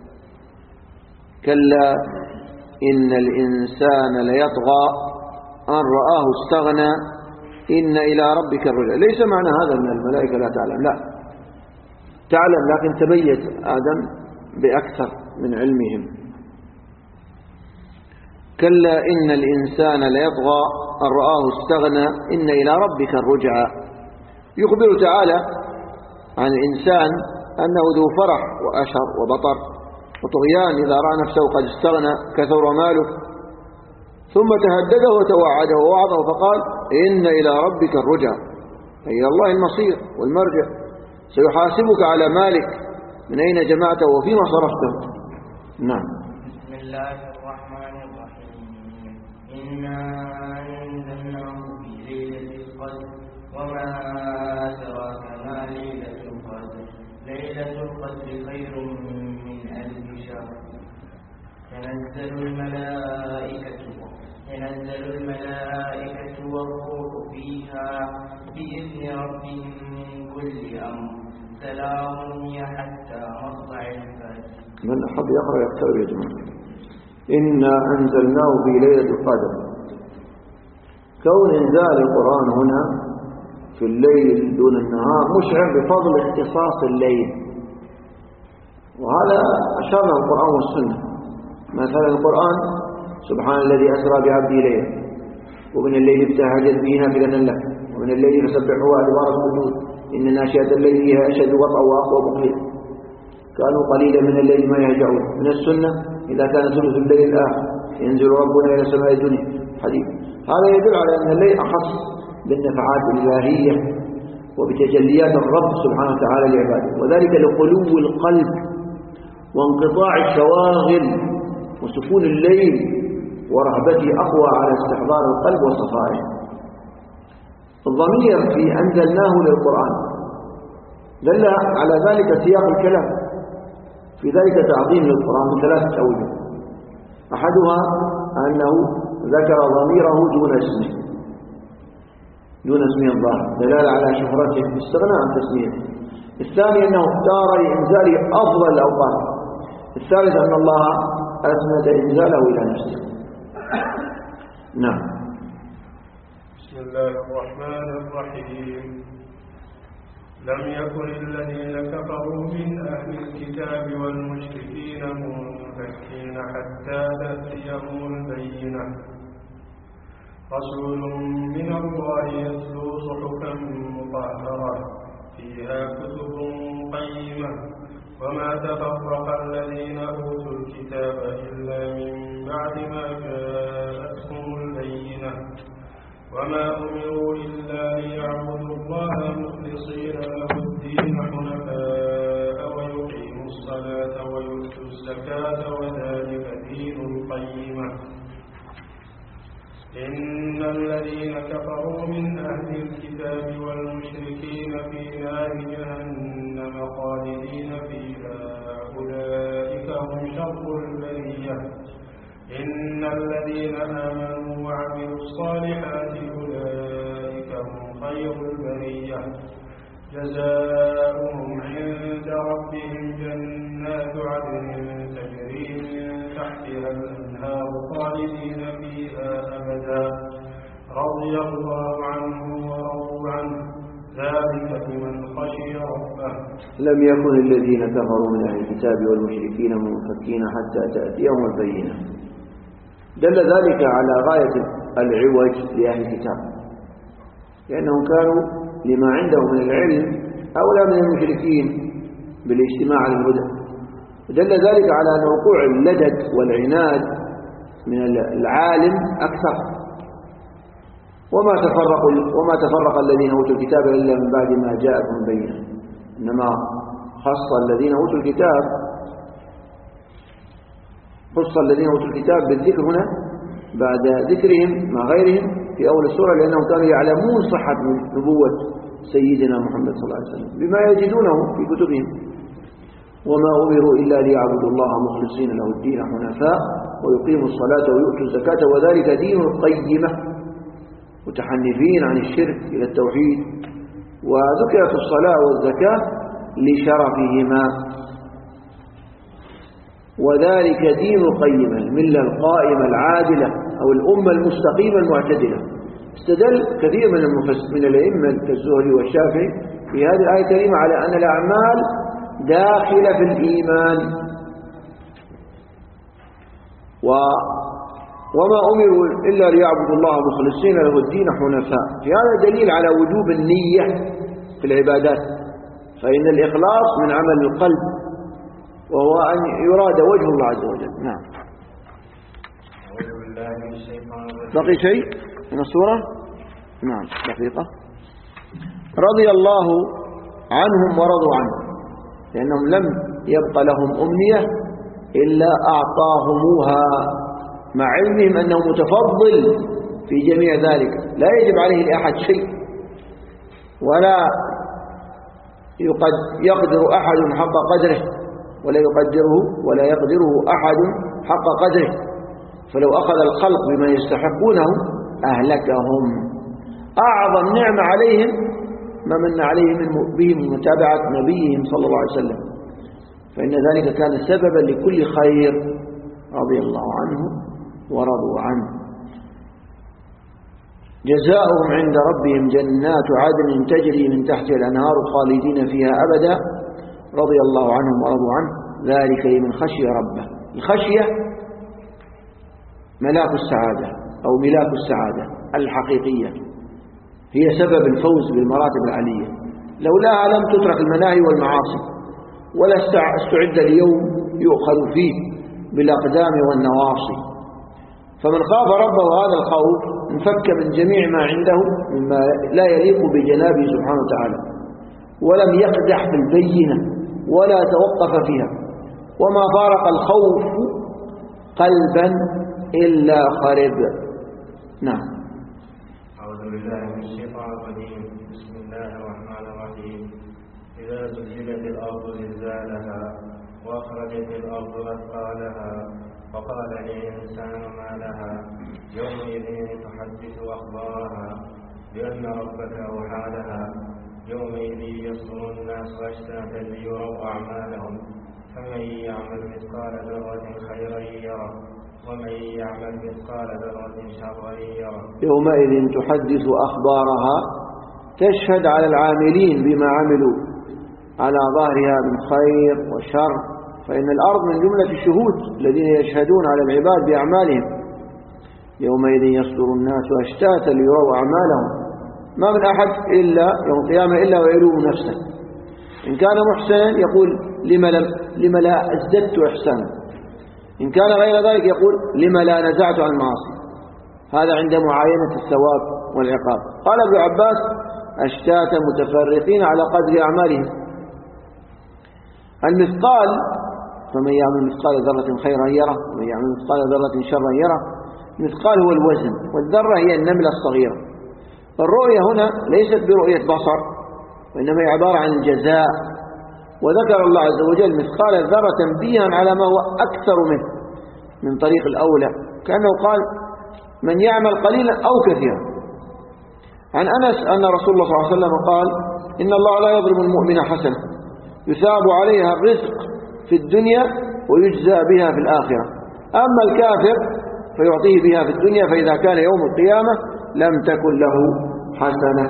كلا إن الإنسان ليطغى أن رآه استغنى إن إلى ربك الرجع. ليس معنى هذا أن الملائكة لا تعلم، لا تعلم، لكن تميز آدم بأكثر من علمهم. كلا إن الإنسان ليطغى أن رآه استغنى إن إلى ربك الرجعى. يخبر تعالى عن الإنسان أنه ذو فرح وأشر وبطر وطغيان إذا رأى نفسه قد استغنى كثر ماله، ثم تهدده وتوعده ووعظه فقال إن إلى ربك الرجعى، أي إلى الله المصير والمرجع. سيحاسبك على مالك من أين جمعته وفيما صرفته. نعم. بسم الله الرحمن الرحيم. إنا أنزلناه في ليلة القدر وما أدراك ما ليلة القدر. ليلة القدر خير من ألف شهر. تنزل الملائكة والروح فيها بإذن ربهم من كل أمر. سلام هي حتى مطلع الفجر. من أحب يقرأ يقترب يا جماعة. إنا أنزلناه في ليلة القدر. كون إنزال القرآن هنا في الليل دون النهار مشعر بفضل اختصاص الليل، وهذا أشار له القرآن والسنة. مثلا القرآن سبحان الذي أسرى بعبده ليلا ومن الليل ابتهجت به نافلة له ومن الليل فسبحه أدبار السجود إن ناشئة الليل هي أشد وطئا وأقوى مقيلا كانوا قليلا من الليل ما يهجعون. من السنة إذا كان ثلث الليل الآخر ينزل ربنا إلى سماء الدنيا حديث. هذا يدل على أن الليل أخص بالنفعات الإلهية وبتجليات الرب سبحانه وتعالى لعباده، وذلك لقلو القلب وانقطاع الشواغل وسكون الليل ورهبته أقوى على استحضار القلب وصفائه. الضمير في أنزلناه للقرآن دل على ذلك سياق الكلام، في ذلك تعظيم للقرآن من ثلاثة أوجه. أحدها أنه ذكر ضميره دون اسمه الظاهر دلالة على شهرته استغناء عن تسميته. الثاني أنه اختار لإنزال أفضل الأوقات. الثالث أن الله أسند إنزاله إلى نفسه. نعم. بسم الله الرحمن الرحيم. لم يكن الذين كفروا من أهل الكتاب والمشركين منفكين حتى تأتيهم البينة. رسول من الله يتلو صحفا مطهرة فيها كتب قيمة وما تفرق الذين أوتوا الكتاب إلا من بعد ما جاءتهم البينة وما أمروا إلا ليعبدوا الله مخلصين له الدين حنفاء ويقيموا الصلاة ويؤتوا الزكاة وذلك دين القيمة. إن الذين كفروا من أهل الكتاب والمشركين في نار جهنم خالدين فيها أولئك هم شر البرية. إن الذين آمنوا وعملوا الصالحات أولئك هم خير البرية. جزاؤهم عند ربهم جنات عدن تجري من تحتها الأنهار خالدين فيها أبدا رضي الله عنهم ورضوا عنه ذلك لمن خشي ربه. لم يكن الذين كفروا من أهل الكتاب والمشركين منفكين حتى تأتيهم البينة. دل ذلك على غاية العوج لأهل الكتاب، لأنهم كانوا لما عندهم من العلم أولى من المشركين بالاجتماع على الهدى. دل ذلك على أن وقوع اللدد والعناد من العالم أكثر. وما تفرق الذين أوتوا الكتاب إلا من بعد ما جاءتهم البينة، إنما خص الذين أوتوا الكتاب بالذكر هنا بعد ذكرهم مع غيرهم في أول السورة لأنهم كانوا يعلمون صحة نبوة سيدنا محمد صلى الله عليه وسلم بما يجدونه في كتبهم. وما أمروا إلا ليعبدوا الله مخلصين له الدين حنفاء ويقيموا الصلاة ويؤتوا الزكاة وذلك دين القيمة، متحنفين عن الشرك إلى التوحيد. وذكرت الصلاة والزكاة لشرفهما، وذلك دين القيمة، الملة القائمة العادلة أو الأمة المستقيمة المعتدلة. استدل كثير من الأئمة كالزهري والشافعي في هذه الآية الكريمة على أن الأعمال داخلة في الإيمان. وما أمروا إلا ليعبدوا الله مخلصين له الدين حنفاء. في هذا دليل على وجوب النية في العبادات، فإن الإخلاص من عمل القلب وهو أن يراد وجه الله عز وجل. نعم. بقي شيء من السورة؟ نعم دقيقة. رضي الله عنهم ورضوا عنه، لأنهم لم يبق لهم أمنية إلا أعطاهموها، مع علمهم أنه متفضل في جميع ذلك، لا يجب عليه لأحد شيء، ولا يقدر أحد حق قدره، ولا يقدره أحد حق قدره. فلو أخذ الخلق بما يستحقونه أهلكهم. أعظم نعمة عليهم ما من عليهم بهم متابعة نبيهم صلى الله عليه وسلم، فإن ذلك كان سببا لكل خير. رضي الله عنه ورضوا عنه. جزاؤهم عند ربهم جنات عدن تجري من تحتها الأنهار خالدين فيها أبدا رضي الله عنهم ورضوا عنه ذلك لمن خشي ربه. الخشية ملاك السعادة أو ملاك السعادة الحقيقية، هي سبب الفوز بالمراتب العالية. لولاها لم تترك المناهي والمعاصي، ولا استعد اليوم يؤخذ فيه بالأقدام والنواصي. فمن خاف ربه هذا الخوف انفك من جميع ما عنده مما لا يليق بجنابه سبحانه وتعالى، ولم يقدح في البينة ولا توقف فيها. وما فارق الخوف قلبا إلا خرب. نعم. أعوذ بالله من الشيطان الرجيم. بسم الله الرحمن الرحيم. إذا زلزلت الأرض زلزالها وأخرجت الأرض أثقالها وقال الإنسان ما لها يومئذ تحدث أخبارها بأن ربك أوحى لها يومئذ يصدر الناس أشتاتا ليروا أعمالهم فمن يعمل مثقال ذرة خيرا يره ومن يعمل مثقال ذرة شرا يره. يومئذ تحدث أخبارها، تشهد على العاملين بما عملوا على ظهرها من خير وشر، فإن الأرض من جملة الشهود الذين يشهدون على العباد بأعمالهم. يومئذ يصدر الناس أشتاتا ليروا أعمالهم، ما من أحد إلا يوم القيامة إلا ويلوم نفسه. إن كان محسنا يقول لما لا ازددت إحسانا، إن كان غير ذلك يقول لما لا نزعت عن المعاصي. هذا عند معاينة الثواب والعقاب. قال ابن عباس أشتاتا متفرقين على قدر أعمالهم. المثقال فمن يعمل مثقال ذرة خيرا يره ومن يعمل مثقال ذرة شرا يره. المثقال هو الوزن، والذرة هي النملة الصغيرة. الرؤية هنا ليست برؤية بصر، وإنما هي عبارة عن الجزاء. وذكر الله عز وجل مثقال الذرة تنبيها على ما هو أكثر منه من طريق الأولى، كأنه قال من يعمل قليلا أو كثيرا. عن أنس أن رسول الله صلى الله عليه وسلم قال إن الله لا يظلم المؤمن حسنة يثاب عليها الرزق في الدنيا ويجزى بها في الآخرة، أما الكافر فيعطيه بها في الدنيا فإذا كان يوم القيامة لم تكن له حسنة.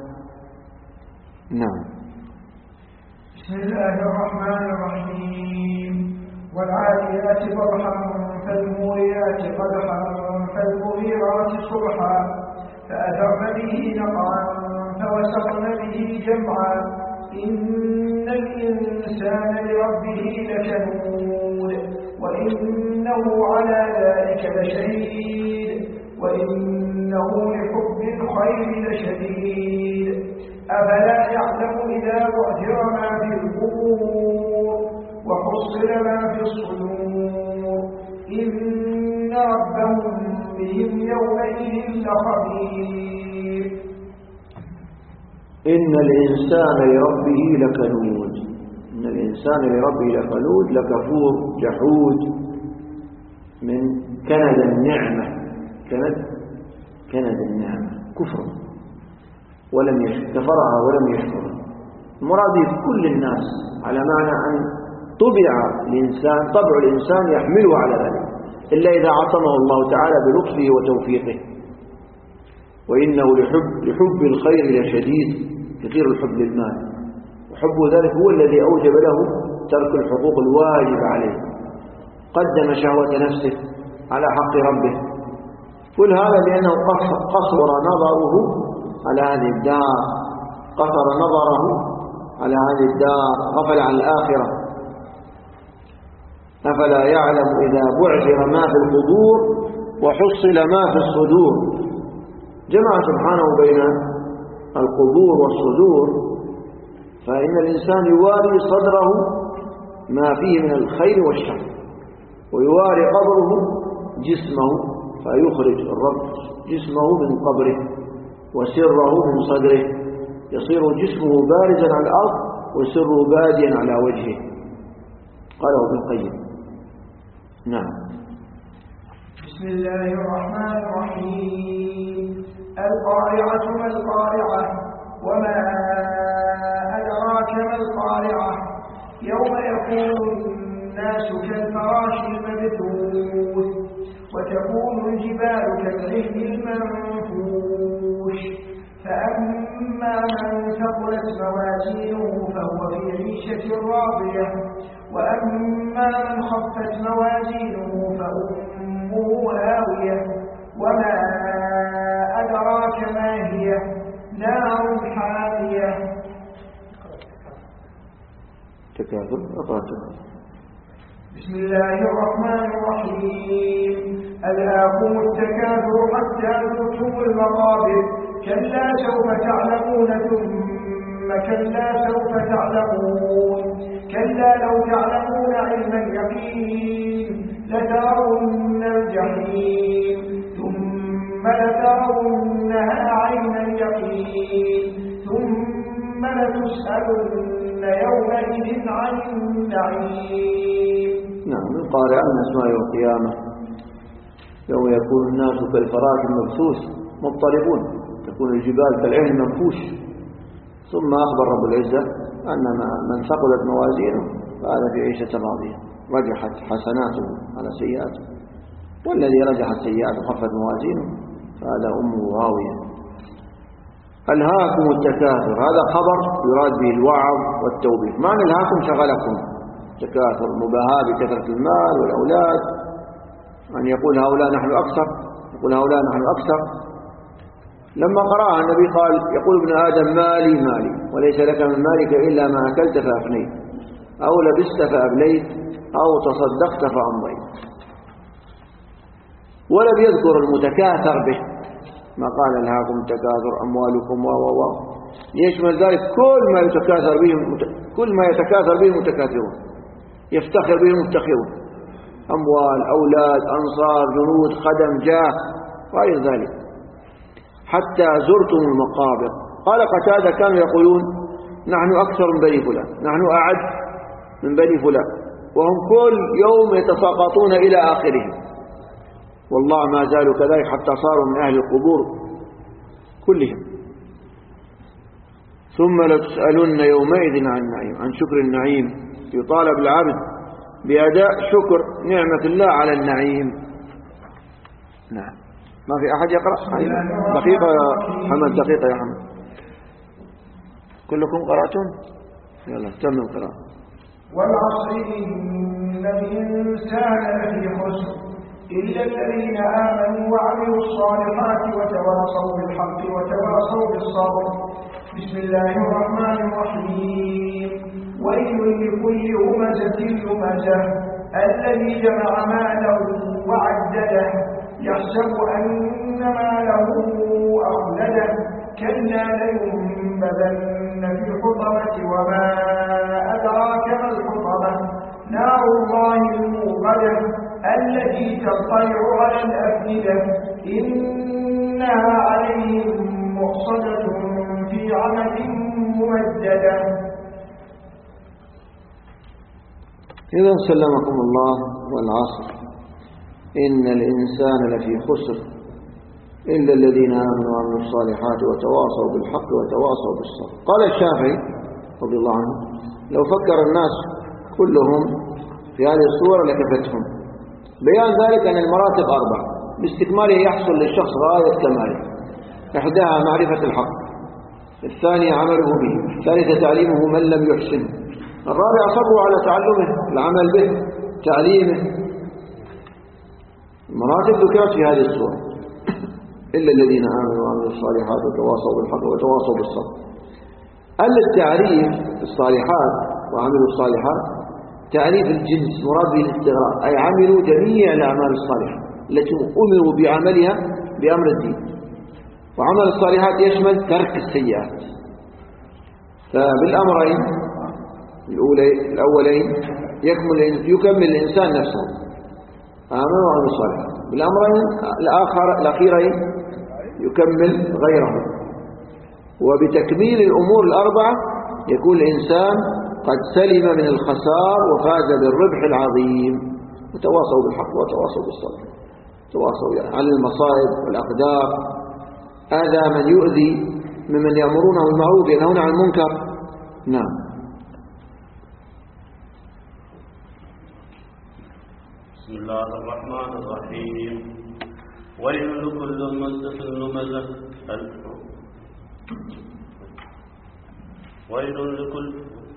نعم. بسم الله الرحمن الرحيم. والعاديات ضبحا فالموريات قدحا فالمغيرات صبحا فأثرن به نقعا فوسطن به جمعا إن الإنسان لربه لكنود وإنه على ذلك لشهيد وإنه لحب الخير لشديد أفلا يعلم إذا بعثر ما في القبور وحصل ما في الصدور إن ربهم بهم يومئذ لخبير إن الإنسان لربه لكنود. إن الإنسان لربه لكنود، لكفور جحود من كند النعمة. كند النعمة كفر ولم كفرها ولم يشكرها. المراد به كل الناس، على معنى أن طبع الإنسان يحمله على ذلك، إلا إذا عصمه الله تعالى بلطفه وتوفيقه. وإنه لحب الخير لشديد، كثير الحب للمال، وحب ذلك هو الذي أوجب له ترك الحقوق الواجب عليه، قدم شهوة نفسه على حق ربه. كل هذا لأنه قصر نظره على هذه الدار، قصر نظره على هذه الدار، غفل عن الآخرة. أفلا يعلم إذا بعثر ما في القبور وحصل ما في الصدور. جمع سبحانه بين القبور والصدور، فإن الإنسان يواري صدره ما فيه من الخير والشر، ويواري قبره جسمه، فيخرج الرب جسمه من قبره وسره من صدره، يصير جسمه بارزا على الأرض وسره باديا على وجهه. قاله ابن القيم. نعم. بسم الله الرحمن الرحيم. القارعة ما القارعة وما أدراك ما القارعة يوم يكون الناس كالفراش المبثوث وتكون الجبال كالعهن المنفوش فأما من ثقلت موازينه فهو في عيشة راضية وأما من خفت موازينه فأمه هاوية وما أدراك ما هي نار حامية. تكاثر. بسم الله الرحمن الرحيم. ألهاكم التكاثر حتى زرتم المقابر كلا سوف تعلمون ثم كلا سوف تعلمون كلا لو تعلمون علم اليقين لترون الجحيم ثم لترونها عين اليقين ثم لتسألن يومئذ عن النعيم. نعم. القارعة من أسماء يوم القيامة، يوم يكون الناس كالفراش المبثوث مضطربون، تكون الجبال كالعهن المنفوش. ثم أخبر رب العزة أن من ثقلت موازينه فهذا في عيشة راضية، رجحت حسناته على سيئاته، والذي رجحت سيئاته خفت موازينه فهذا أمه هاوية. ألهاكم التكاثر، هذا خبر يراد به الوعظ والتوبيخ. معنى ألهاكم شغلكم، تكاثر مباهاة بكثرة المال والأولاد، أن يقول هؤلاء نحن أكثر، يقول هؤلاء نحن أكثر. لما قرأها النبي قال يقول ابن آدم مالي مالي وليس لك من مالك إلا ما أكلت فأفنيت أو لبست فأبليت أو تصدقت فأمضيت. ولم يذكر المتكاثر به، ما قال ألهاكم التكاثر أموالكم يشمل ذلك كل ما يتكاثر به المتكاثرون، يفتخر به المفتخرون، أموال، أولاد، أنصار، جنود، خدم، جاه وغير ذلك. حتى زرتم المقابر. قال قتادة كانوا يقولون نحن أكثر من بني فلان، نحن أعد من بني فلان، وهم كل يوم يتساقطون إلى آخرهم، والله ما زالوا كذلك حتى صاروا من أهل القبور كلهم. ثم لتسألن يومئذ عن النعيم، عن شكر النعيم. يطالب العبد بأداء شكر نعمة الله على النعيم. نعم. ما في أحد يقرأ؟ دقيقة يا محمد، دقيقة يا محمد. كلكم قرأتم؟ يلا تم القراءة. والعصر إن الإنسان لفي خسر إلا الذين آمنوا وعملوا الصالحات وتواصوا بالحق وتواصوا بالصبر. بسم الله الرحمن الرحيم. ويل لكل همزة لمزة الذي جمع ماله وعدده يحسب أن ماله أخلده كلا لينبذن في الحطمة وما أدراك ما الحطمة نار الله الموقدة التي تطلع على الأفئدة إنها عليهم مؤصدة في عمد ممددة. إذا سلمكم الله والعصر إن الإنسان لفي خسر إلا الذين آمنوا وعملوا الصالحات وتواصوا بالحق وتواصوا بالصبر. قال الشافعي رضي الله عنه لو فكر الناس كلهم في هذه الصورة لكفتهم. بيان ذلك أن المراتب 4 باستكماله يحصل للشخص غاية كماله. إحداها معرفة الحق، الثانية عمله به، الثالثة تعليمه من لم يحسنه، الرابع صبره على تعلمه، العمل به، تعليمه. المراتب ذكرت في هذه الصورة إلا الذين آمنوا وعملوا الصالحات وتواصوا بالحق وتواصوا بالصبر. التعريف الصالحات وعملوا الصالحات تعريف الجنس مراد به الاستغراق، أي عملوا جميع الأعمال الصالحة التي أمروا بعملها بأمر الدين. وعمل الصالحات يشمل ترك السيئات. فبالأمرين الأولين يكمل الإنسان نفسه آمن وعمل الصالحات، بالأمرين الأخيرين يكمل غيره. وبتكميل الأمور 4 يكون الإنسان قد سلم من الخسار وفاز بالربح العظيم. وتواصوا بالحق وتواصوا بالصبر، تواصوا عن المصائب والأقدار، هذا من يؤذي ممن يأمرونه بالمعروف وينهون عن المنكر. نعم. بسم الله الرحمن الرحيم. ويل لكل ممزق لمزة ويل لكل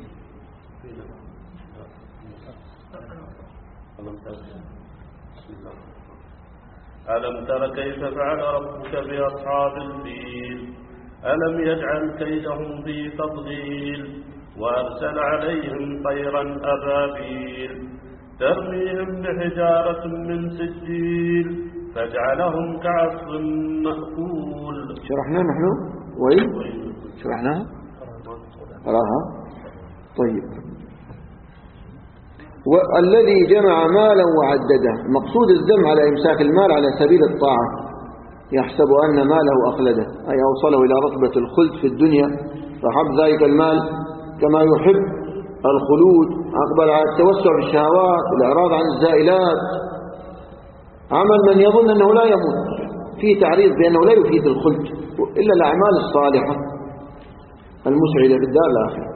ألم تر كيف فعل ربك بأصحاب الفيل ألم يجعل كيدهم في تضليل وأرسل عليهم طيرا أبابيل ترميهم بحجارة من سجيل فجعلهم كعصف مأكول. شرحنا نحن شرحناها قراها. طيب. والذي جمع مالا وعدده، مقصود الذم على إمساك المال على سبيل الطاعة، يحسب أن ماله أخلده، أي أوصله إلى رتبة الخلد في الدنيا، فحب ذلك المال كما يحب الخلود، أقبل على التوسع في الشهوات والإعراض عن الزائلات. عمل من يظن أنه لا يموت، فيه تعريض بأنه لا يفيد الخلد إلا الأعمال الصالحة المسعدة في الدار الآخرة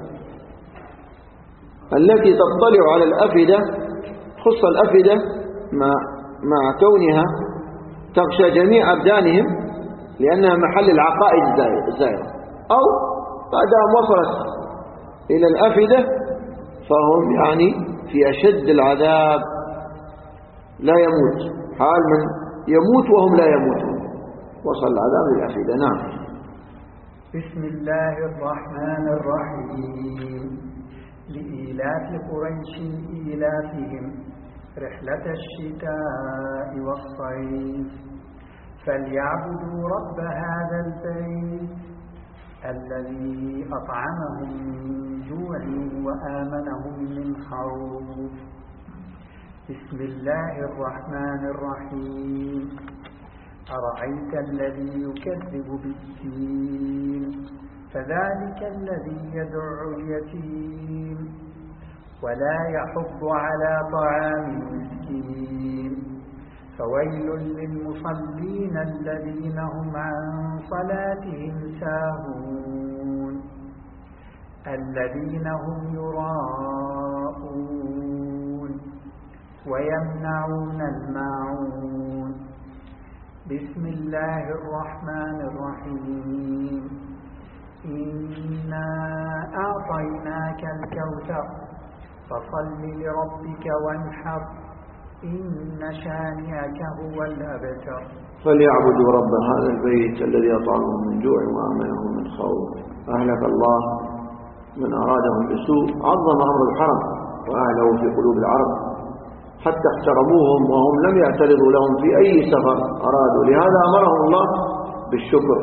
التي تطلع على الأفئدة. خص الأفئدة مع كونها تغشى جميع أبدانهم لأنها محل العقائد الزائرة، أو بعد أن وصلت إلى الأفئدة فهم يعني في أشد العذاب، لا يموت، حال من يموت وهم لا يموتون، وصل العذاب للأفئدة. نعم. بسم الله الرحمن الرحيم. لإيلاف قريش إيلافهم رحلة الشتاء والصيف فليعبدوا رب هذا البيت الذي أطعمهم من جوع وآمنهم من خوف. بسم الله الرحمن الرحيم. أرأيت الذي يكذب بالدين فذلك الذي يدع اليتيم ولا يحض على طعام المسكين فويل للمصلين الذين هم عن صلاتهم ساهون الذين هم يراءون ويمنعون الماعون. بسم الله الرحمن الرحيم. إنا أعطيناك الكوثر فصل لربك وانحر إن شانئك هو الأبتر. فليعبدوا رب هذا البيت الذي أطعمهم من جوع وآمنهم من خوف. أهلك الله من أرادهم بسوء، عظم أمر الحرم وأهله في قلوب العرب حتى احترموهم وهم لم يعترضوا لهم في أي سفر أرادوا، لهذا أمرهم الله بالشكر،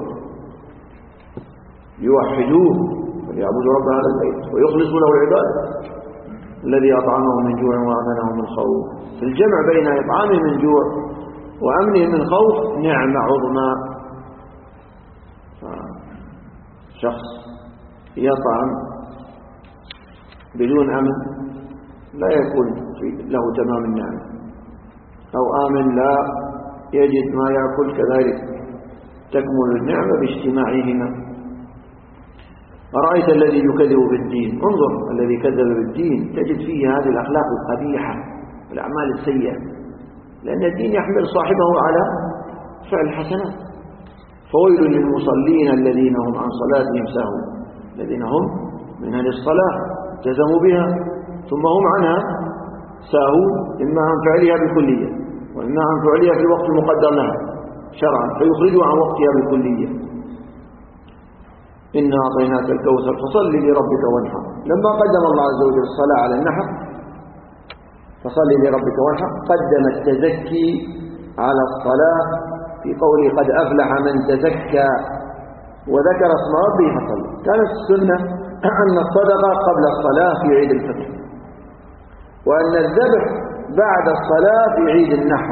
يوحدوه فليعبدوا رب هذا البيت ويخلصوا له العبادة الذي أطعمهم من جوع وآمنهم من خوف. في الجمع بين إطعامه من جوع وأمنه من خوف نعمة عظمى شخص يطعم بدون أمن لا يكون له تمام النعمة، أو آمن لا يجد ما يأكل كذلك تكمل النعمة باجتماعهما. أرأيت الذي يكذب بالدين، انظر الذي كذب بالدين تجد فيه هذه الأخلاق القبيحة والأعمال السيئة، لأن الدين يحمل صاحبه على فعل الحسنات. فويل للمصلين الذين هم عن صلاتهم ساهون، الذين هم من أهل الصلاة التزموا بها ثم هم عنها ساهون، إما عن فعلها بالكلية وإما عن فعلها في الوقت المقدر لها شرعا فيخرجوا عن وقتها بالكلية. إنا أعطيناك الكوثر فصل لربك وانحر. لما قدم الله عز وجل الصلاة على النحر فصل لربك وانحر قدم التزكي على الصلاة في قوله قد أفلح من تزكى وذكر اسم ربه فصل. كانت السنة أن الصدقة قبل الصلاة في عيد الفطر، وأن الذبح بعد الصلاة في عيد النحر.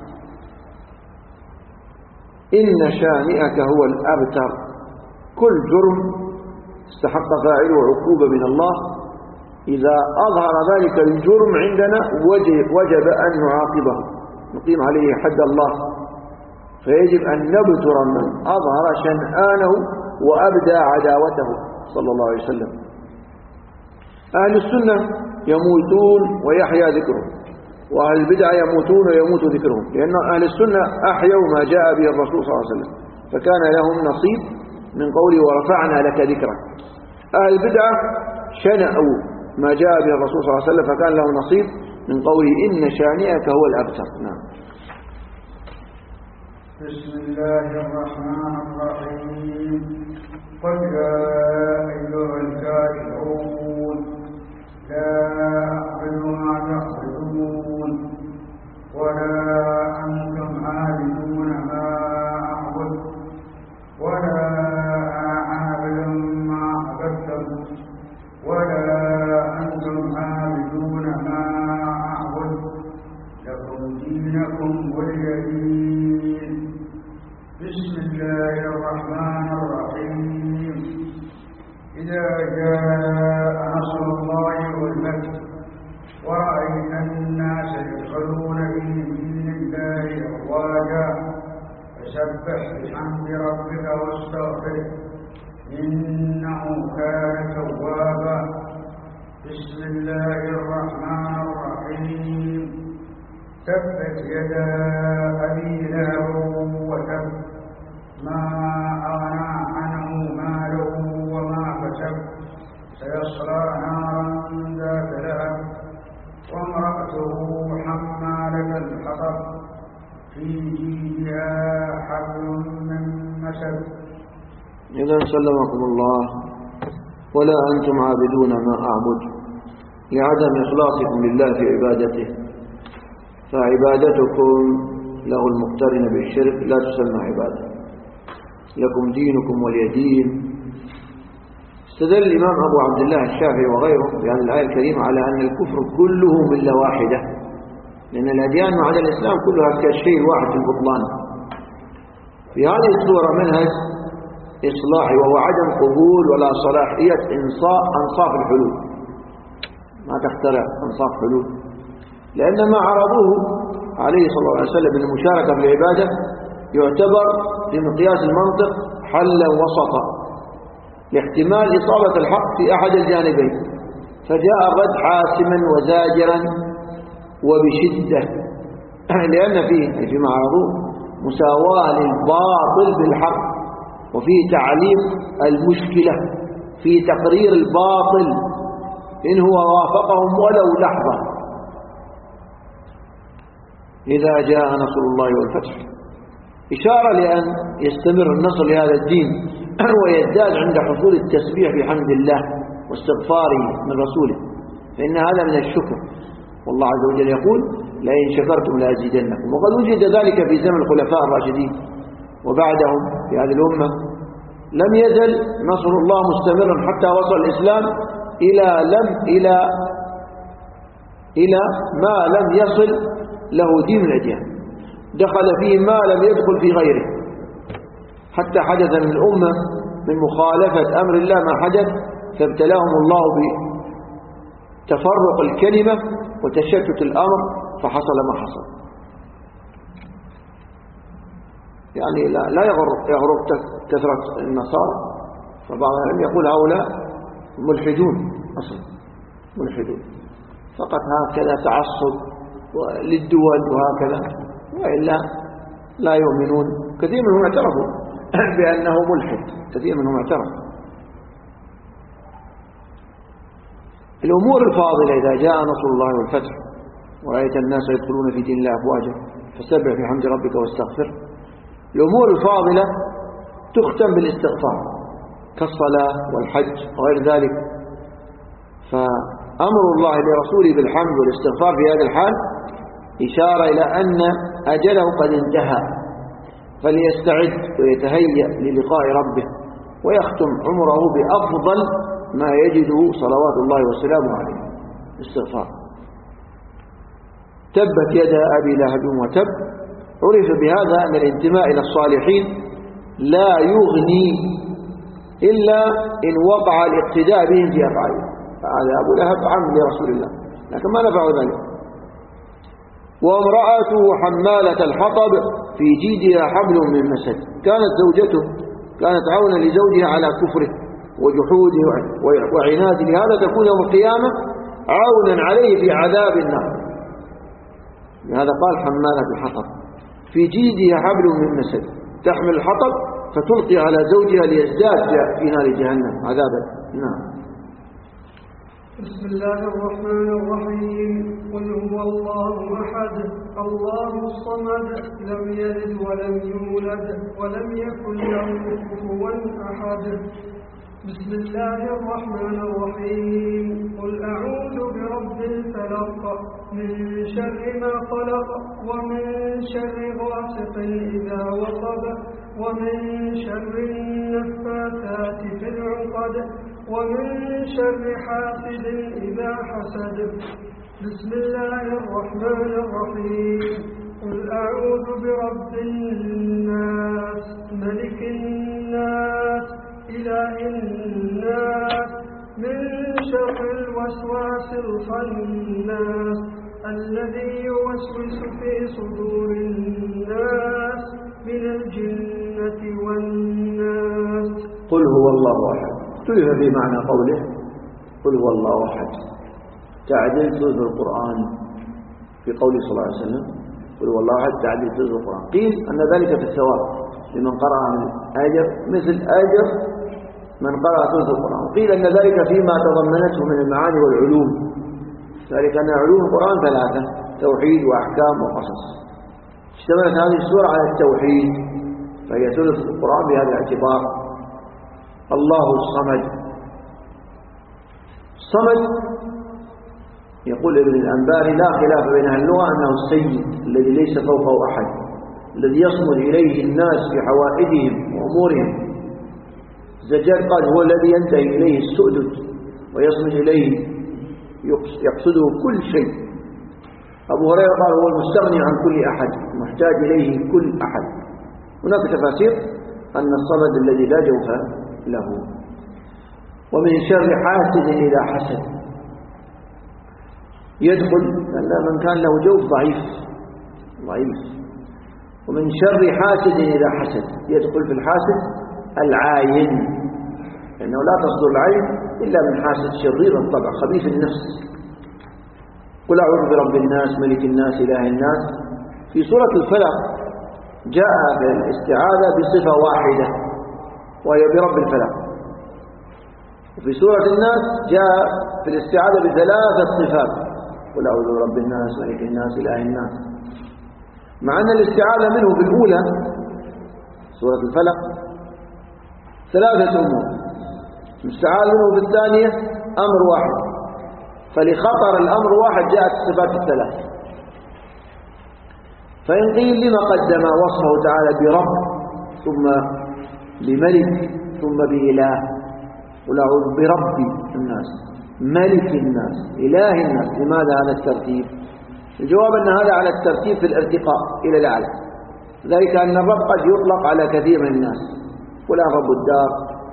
إن شانئك هو الأبتر. كل جرم استحق فاعله عقوبة من الله إذا أظهر ذلك الجرم عندنا وجب أن نعاقبه نقيم عليه حد الله، فيجب أن نبتر من أظهر شنآنه وأبدى عداوته صلى الله عليه وسلم. أهل السنة يموتون ويحيا ذكرهم، وأهل البدع يموتون ويموت ذكرهم، لأن أهل السنة أحيوا ما جاء به الرسول صلى الله عليه وسلم فكان لهم نصيب من قوله ورفعنا لك ذكرك. أهل البدعة شنأوا ما جاء به الرسول صلى الله عليه وسلم فكان له نصيب من قوله إن شانئك هو الأبتر. نعم. بسم الله الرحمن الرحيم. قل يا أيها الكافرون لا أعبد ما تعبدون ولا أنتم عابدون ما أعبد ولا عابد ما عبدتم ولا أنتم عابدون ما أعبد لكم دينكم ولي دين. بسم الله الرحمن الرحيم. إذا جاء نصر الله والفتح ورأيت الناس يدخلون في دين الله أفواجا فسبح بحمد ربك واستغفره إنه كان توابا. بسم الله الرحمن الرحيم. تبت يدا أبي لهب وتب ما أغنى عنه ماله وما كسب سيصلى نارا ذات لهب وامرأته حمالة الحطب في جيدها حبل من مسد. إذا سلمكم الله ولا أنتم عابدون ما أعبد لعدم إخلاصكم لله في عبادته، فعبادتكم له المقترن بالشرك لا تسمى عبادة. لكم دينكم ولي دين. استدل الإمام أبو عبد الله الشافعي وغيره بهذه الآية الكريمة على أن الكفر كله ملة واحدة، لأن الأديان مع الإسلام كلها كالشيء الواحد في البطلان. في هذه السورة منهج إصلاحي وهو عدم قبول ولا صلاحية أنصاف الحلول. ما تخترع أنصاف حلول، لأن ما عرضوه عليه صلى الله عليه وسلم من المشاركة في العبادة يعتبر في مقياس المنطق حلا وسطا لاحتمال إصابة الحق في أحد الجانبين، فجاء الرد حاسما وزاجرا وبشدة، لأن فيما عرضوه مساواة للباطل بالحق، وفيه تعليق المشكلة في تقرير الباطل إن هو وافقهم ولو لحظة. إذا جاء نصر الله والفتح إشارة لأن يستمر النصر لهذا الدين ويزداد عند حصول التسبيح بحمد الله واستغفاره من رسوله، فإن هذا من الشكر. والله عز وجل يقول لئن شكرتم لأزيدنكم، وقد وجد ذلك في زمن الخلفاء الراشدين وبعدهم في هذه الأمة. لم يزل نصر الله مستمرا حتى وصل الإسلام إلى ما لم يصل له دين الأديان، دخل فيه ما لم يدخل في غيره، حتى حدث من الأمة من مخالفة أمر الله ما حدث، فابتلاهم الله بتفرق الكلمة وتشتت الأمر فحصل ما حصل. يعني لا يغرب كثرة النصارى، فبعض العلم يقول هؤلاء ملحدون أصلا، ملحدون فقط هكذا تعصب للدول وهكذا، وإلا لا يؤمنون. كثير منهم اعترفوا بأنه ملحد، كثير منهم اعترف. الأمور الفاضلة إذا جاء نصر الله والفتح ورأيت الناس يدخلون في دين الله أفواجا فسبح بحمد ربك واستغفر. الأمور الفاضلة تختم بالاستغفار كالصلاة والحج وغير ذلك. فأمر الله لرسوله بالحمد والاستغفار في هذا الحال إشارة إلى أن أجله قد انتهى، فليستعد ويتهيأ للقاء ربه ويختم عمره بأفضل ما يجده صلوات الله وسلامه عليه، استغفار. تبت يدا أبي لهب وتب. عرف بهذا أن الانتماء إلى الصالحين لا يغني إلا إن وقع الاقتداء بهم في أفعالهم. فهذا أبو لهب عم لرسول الله لكن ما نفع ذلك. وامرأته حمالة الحطب في جيدها حبل من مسد. كانت زوجته كانت عونا لزوجها على كفره وجحوده وعناده، لهذا تكون يوم القيامة عونا عليه في عذاب النار. لهذا قال حمالة الحطب في جيدها حبل من مسد، تحمل الحطب فتلقي على زوجها ليزداد في نار جهنم عذابا. نعم. بسم الله الرحمن الرحيم. قل هو الله أحد الله الصمد لم يلد ولم يولد ولم يكن له كفوا أحد. بسم الله الرحمن الرحيم. قل أعوذ برب الفلق من شر ما خلق ومن شر غاسق إذا وقب ومن شر النفاثات في العقد ومن شر حاسد إذا حسد. بسم الله الرحمن الرحيم. قل أعوذ برب الناس ملك الناس إله الناس من شر الوسواس الخناس الذي يوسوس في صدور الناس من الجنة والناس. قل هو الله أحد. اختلف في معنى قوله قل هو الله أحد. تعديل ثلث القرآن في قوله صلى الله عليه وسلم قل هو الله أحد تعديل ثلث القرآن. قيل أن ذلك في الثواب لمن قرأ من أجر مثل أجر من قرأ ثلث القرآن. وقيل أن ذلك فيما تضمنته من المعاني والعلوم، ذلك أن علوم القرآن ثلاثة: توحيد وأحكام وقصص. اشتملت هذه السورة على التوحيد فهي ثلث القرآن بهذا الاعتبار. الله الصمد. الصمد يقول ابن الأنباري لا خلاف بين أهل اللغة أنه السيد الذي ليس فوقه أحد، الذي يصمد إليه الناس في حوائجهم وأمورهم. الزجاج قال هو الذي ينتهي إليه السؤدد ويصمد إليه يقصده كل شيء. أبو هريرة قال هو المستغني عن كل أحد محتاج إليه كل أحد. هناك تفاسير أن الصمد الذي لا جوف له. ومن شر حاسد إذا حسد. يدخل لأن من كان له جوف ضعيف. ومن شر حاسد إذا حسد يدخل في الحاسد العاين، لأنه لا تصدر العين إلا من حاسد شرير الطبع خبيث النفس. قل أعوذ برب الناس ملك الناس إله الناس. في سورة الفلق جاء بالاستعاذة بصفة واحدة وهي برب الفلق، وفي سورة الناس جاء في الاستعاذة بثلاثة صفات: قل أعوذ برب الناس ملك الناس إله الناس، مع أن الاستعاذة منه في الأولى سورة الفلق ثلاثة أمور، الاستعاذة منه في الثانية أمر واحد، فلخطر الأمر واحد جاءت الصفات الثلاث. فإن قيل لما قدم وصفه تعالى برب ثم بملك ثم بإله؟ قل أعوذ برب الناس ملك الناس إله الناس، لماذا هذا الترتيب؟ الجواب أن هذا على الترتيب في الارتقاء إلى الأعلى، ذلك أن الرب قد يطلق على كثير من الناس فلان رب الدار.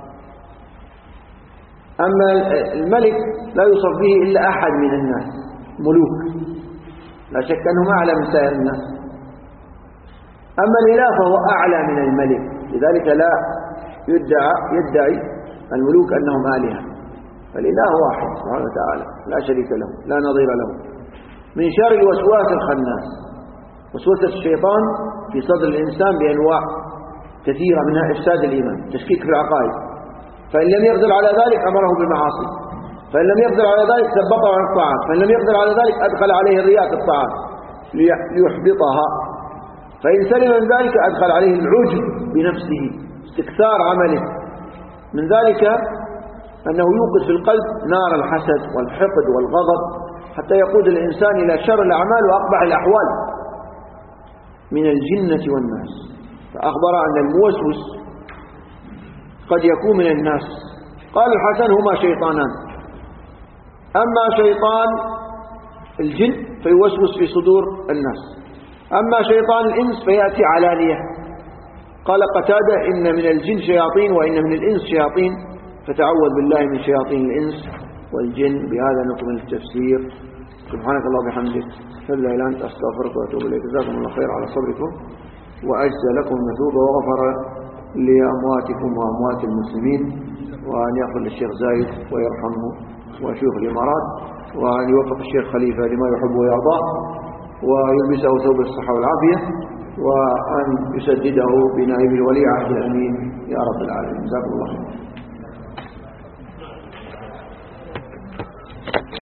أما الملك لا يوصف به إلا أحد من الناس، ملوك لا شك أنهم أعلى من سائر الناس. أما الإله فهو أعلى من الملك، لذلك لا يدعي الملوك أنهم آلهة، فالإله واحد سبحانه وتعالى لا شريك له لا نظير له. من شر الوسواس الخناس، وسوسة الشيطان في صدر الإنسان بأنواع كثيرة، منها إفساد الإيمان، تشكيك في العقائد، فإن لم يقدر على ذلك أمره بالمعاصي، فإن لم يقدر على ذلك ثبطه عن الطاعات، فإن لم يقدر على ذلك أدخل عليه الرياء في الطاعات ليحبطها، فإن سلم من ذلك أدخل عليه العجب بنفسه، استكثار عمله. من ذلك أنه يوقد في القلب نار الحسد والحقد والغضب، حتى يقود الإنسان إلى شر الأعمال وأقبح الأحوال من الجنة والناس. فأخبر أن الموسوس قد يكون من الناس. قال الحسن: هما شيطانان، أما شيطان الجن فيوسوس في صدور الناس، أما شيطان الإنس فيأتي علانية. قال قتادة: إن من الجن شياطين وإن من الإنس شياطين، فتعوذ بالله من شياطين الإنس والجن. بهذا نكمل التفسير. سبحانك اللهم وبحمدك، لا إله إلا أنت، أستغفرك وأتوب إليك. جزاكم الله خير على صبركم، وأجزى لكم المثوبة، وغفر لأمواتكم وأموات المسلمين، وأن يغفر للشيخ زايد ويرحمه وشيوخ الإمارات، وأن يوفق الشيخ خليفة لما يحب ويرضاه، ويلبسه ثوب الصحة والعافية، وأن يسدده بنائب الولي عهد الأمين يا رب العالمين. جزاكم الله خير.